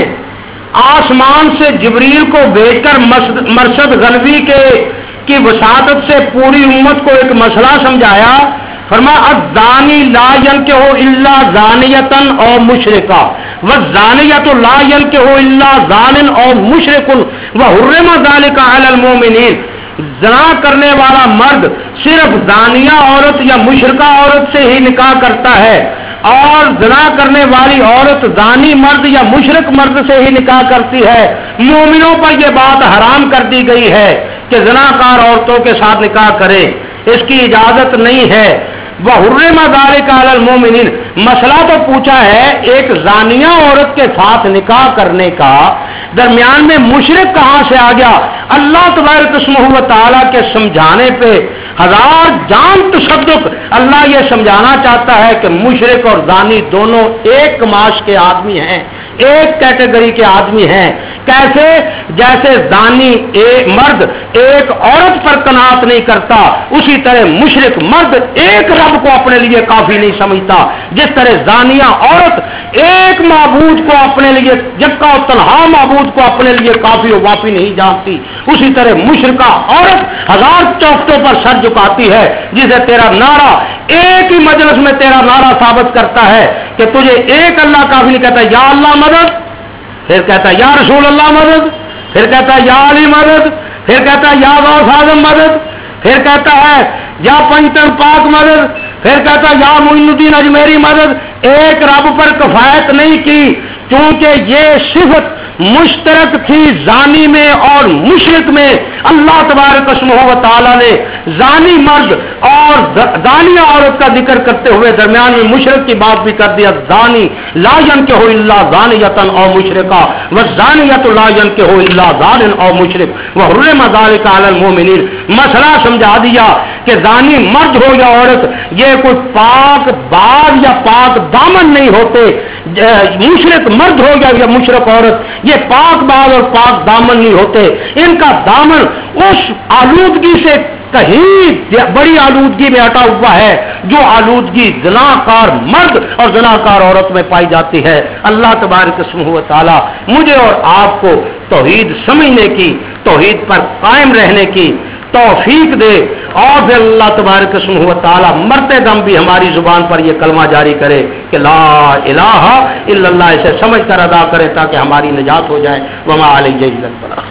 آسمان سے جبریل کو بھیج کر مرثد غنوی کے کی وساطت سے پوری امت کو ایک مسئلہ سمجھایا. فرمایا الزانی لا ینکح الا زانیۃ او مشرکا والزانیۃ لا ینکح الا زان او مشرک وحرم ذلک علی المؤمنین. زنا کرنے والا مرد صرف زانیہ عورت یا مشرکہ عورت سے ہی نکاح کرتا ہے، اور زنا کرنے والی عورت زانی مرد یا مشرک مرد سے ہی نکاح کرتی ہے. مومنوں پر یہ بات حرام کر دی گئی ہے کہ زناکار عورتوں کے ساتھ نکاح کرے، اس کی اجازت نہیں ہے. وحرم ذلک علی المؤمنین. مسئلہ تو پوچھا ہے ایک زانیہ عورت کے ساتھ نکاح کرنے کا، درمیان میں مشرک کہاں سے آ گیا؟ اللہ تبارک اسمہ و تعالیٰ کے سمجھانے پہ ہزار جان تصدق اللہ یہ سمجھانا چاہتا ہے کہ مشرک اور زانی دونوں ایک معاش کے آدمی ہیں، ایک کیٹیگری کے آدمی ہیں. کیسے؟ جیسے زانی ایک مرد ایک عورت پر قناعت نہیں کرتا، اسی طرح مشرک مرد ایک رب کو اپنے لیے کافی نہیں سمجھتا. جس طرح زانیہ عورت ایک معبود کو اپنے لیے، جبکہ تنہا معبود کو اپنے لیے کافی و وافی نہیں جانتی، اسی طرح مشرکہ عورت ہزار چوکٹوں پر سر جھکاتی ہے. جسے تیرا نعرہ ایک ہی مجلس میں تیرا نعرہ ثابت کرتا ہے کہ تجھے ایک اللہ کافی نہیں، کہتا ہے یا اللہ مدد، پھر کہتا ہے یا رسول اللہ مدد، پھر کہتا ہے یا علی مدد، پھر کہتا ہے یا غوث اعظم مدد، پھر کہتا ہے یا پنجتن پاک مدد، پھر کہتا ہے یا معین الدین اجمیری مدد. ایک رب پر کفایت نہیں کی، کیونکہ یہ صفت مشترک تھی زانی میں اور مشرک میں. اللہ تبارک اسمہ و تعالیٰ نے زانی مرد اور زانیہ عورت کا ذکر کرتے ہوئے درمیان میں مشرک کی بات بھی کر دیا. زانی لا ینکح الا زانیۃ او مشرکا والزانیۃ لا ینکح الا زان او مشرک وحرم ذلک علی المؤمنین. مسئلہ سمجھا دیا کہ زانی مرد ہو یا عورت یہ کوئی پاک باز یا پاک دامن نہیں ہوتے. مشرک مرد ہو گیا یا مشرک عورت یہ پاک باز اور پاک دامن نہیں ہوتے. ان کا دامن اس آلودگی سے کہیں بڑی آلودگی میں اٹا ہوا ہے جو آلودگی زناکار مرد اور زناکار عورت میں پائی جاتی ہے. اللہ تبارک اسمہ و تعالی مجھے اور آپ کو توحید سمجھنے کی، توحید پر قائم رہنے کی توفیق دے، اور پھر اللہ تبارک اسمہ و تعالی مرتے دم بھی ہماری زبان پر یہ کلمہ جاری کرے کہ لا الہ الا اللہ، اسے سمجھ کر ادا کرے تاکہ ہماری نجات ہو جائے. وما علیہ الا البلاغ.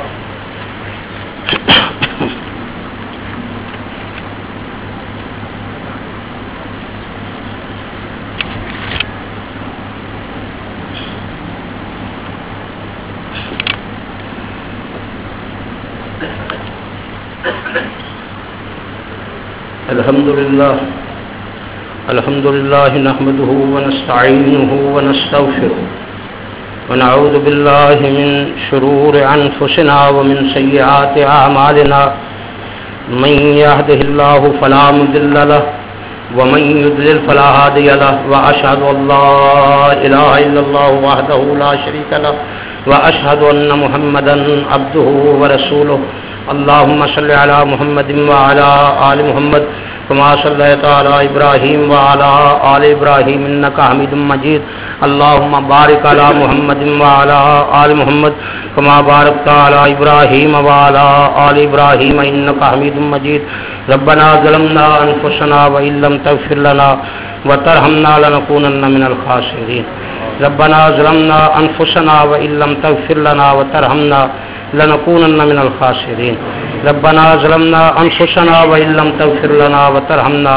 الحمد لله الحمد لله نحمده ونستعينه ونستغفره ونعوذ بالله من شرور أنفسنا ومن سيئات أعمالنا من يهده الله فلا مضل له ومن يضلل فلا هادي له وأشهد أن لا إله إلا الله وحده لا شريك له وأشهد أن محمدا عبده ورسوله. اللهم صل على محمد وعلى آل محمد كما صليت على إبراهيم وعلى آل إبراهيم إنك حميد مجيد اللهم بارك على محمد وعلى آل محمد كما باركت على إبراهيم وعلى آل إبراهيم إنك حميد مجيد ربنا ظلمنا أنفسنا وإن لم تغفر لنا وترحمنا لنكونن من الخاسرين ربنا ظلمنا أنفسنا وإن لم تغفر لنا وترحمنا لنكونن من الخاسرين ربنا ظلمنا أنفسنا وإن لم تغفر لنا وترحمنا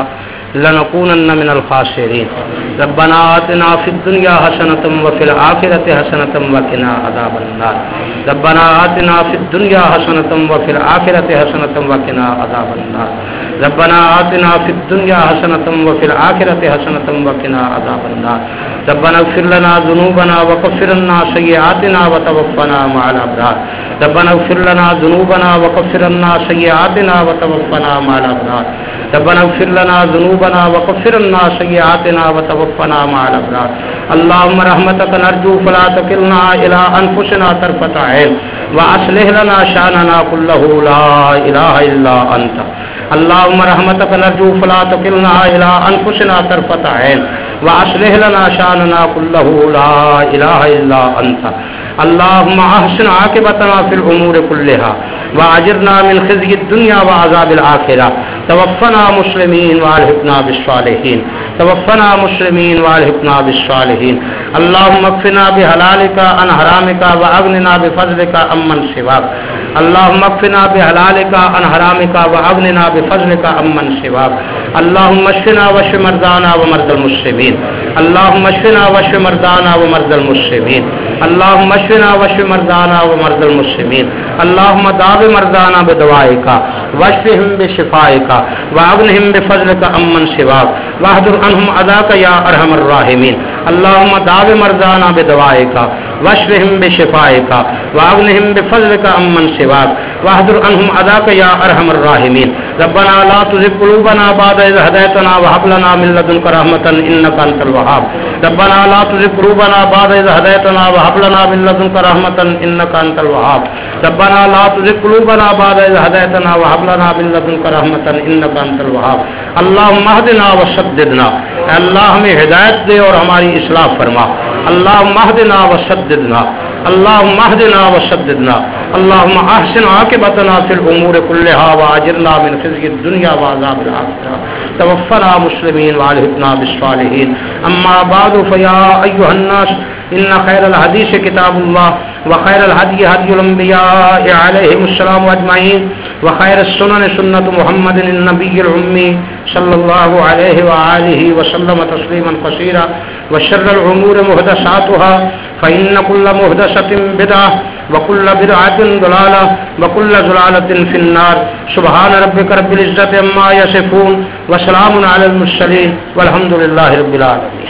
لنكونن من الخاسرين ربنا آتنا في الدنيا حسنة وفي الآخرة حسنة وقنا عذاب النار ربنا آتنا في الدنيا حسنة وفي الآخرة حسنة وقنا عذاب النار ربنا آتنا في الدنيا حسنة وفي الآخرة حسنة وقنا عذاب النار ربنا اغفر لنا ذنوبنا وكفر عنا سيئاتنا وتوفنا مع الأبرار ربنا اغفر لنا ذنوبنا وكفر عنا سيئاتنا وتوفنا مع الأبرار ربنا اغفر لنا ذنوبنا وكفر عنا سيئاتنا وتوفنا مع الأبرار اللهم رحمتك نرجو فلا تكلنا إلى أنفسنا طرفة عين وأصلح لنا شأننا كله لا إله إلا أنت اللهم رحمتك نرجو فلا تكلنا إلى أنفسنا طرفة عين وأصلح لنا شأننا كله لا إله إلا أنت اللهم أحسن عاقبتنا في الأمور كلها وأجرنا من خزي الدنيا وعذاب الآخرة توفنا مسلمين والحقنا بالصالحين توفنا مسلمين والحقنا بالصالحين اللهم اكفنا بحلالك عن حرامك وأغننا بفضلك عمن سواك اللهم اكفنا بحلالك عن حرامك وأغننا بفضلك عمن سواك اللهم اشفنا واشف مرضانا ومرضى المسلمين اللهم اشفنا واشف مرضانا ومرضى المسلمين اللهم اشفنا واشف مرضانا ومرضى المسلمين اللهم داو مرضانا بدوائك واشفهم بشفائك واغنهم بفضلك عمن سواك واحضر عنهم عذاك يا ارحم الراحمين اللهم داو مرضانا بدوائك واشفهم بشفائك واغنهم بفضلك عمن سواك واحضر عنهم عذاك يا ارحم الراحمين ربنا لا تزغ قلوبنا بعد إذ هديتنا وهب لنا من لدنك رحمة إنك أنت الوهاب ربنا لا تزغ قلوبنا بعد إذ هديتنا وهب لنا من لدنك رحمة إنك أنت الوهاب ربنا لا تزغ قلوبنا بعد إذ هديتنا وهب لنا من لدنك رحمة إنك أنت الوهاب اللهم اهدنا وسددنا اللہ ہمیں ہدایت دے اور ہماری اصلاح فرما اللهم اهدنا وسددنا اللهم اهدنا وسددنا اللهم احسن عاقبتنا في الامور كلها واجرنا من خزي الدنيا وعذاب الاخره توفنا مسلمين والحقنا بالصالحين اما بعد فيا ايها الناس ان خير الحديث كتاب الله وخير الهدي هدي الانبياء عليهم السلام اجمعين وخير السنن سنة محمد النبي الأمي صلى الله عليه وآله وسلم تسليما كثيرا وشر الأمور محدثاتها فإن كل محدثة بدعة وكل بدعة ضلالة وكل ضلالة في النار سبحان ربك رب العزة عما يصفون وسلام على المرسلين والحمد لله رب العالمين.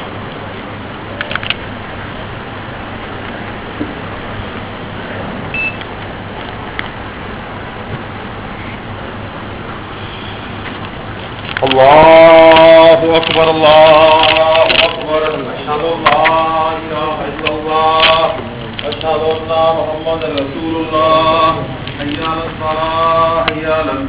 الله أكبر الله أكبر أشهد أن لا إله إلا الله أشهد أن محمد رسول الله حي على الصلاة حي على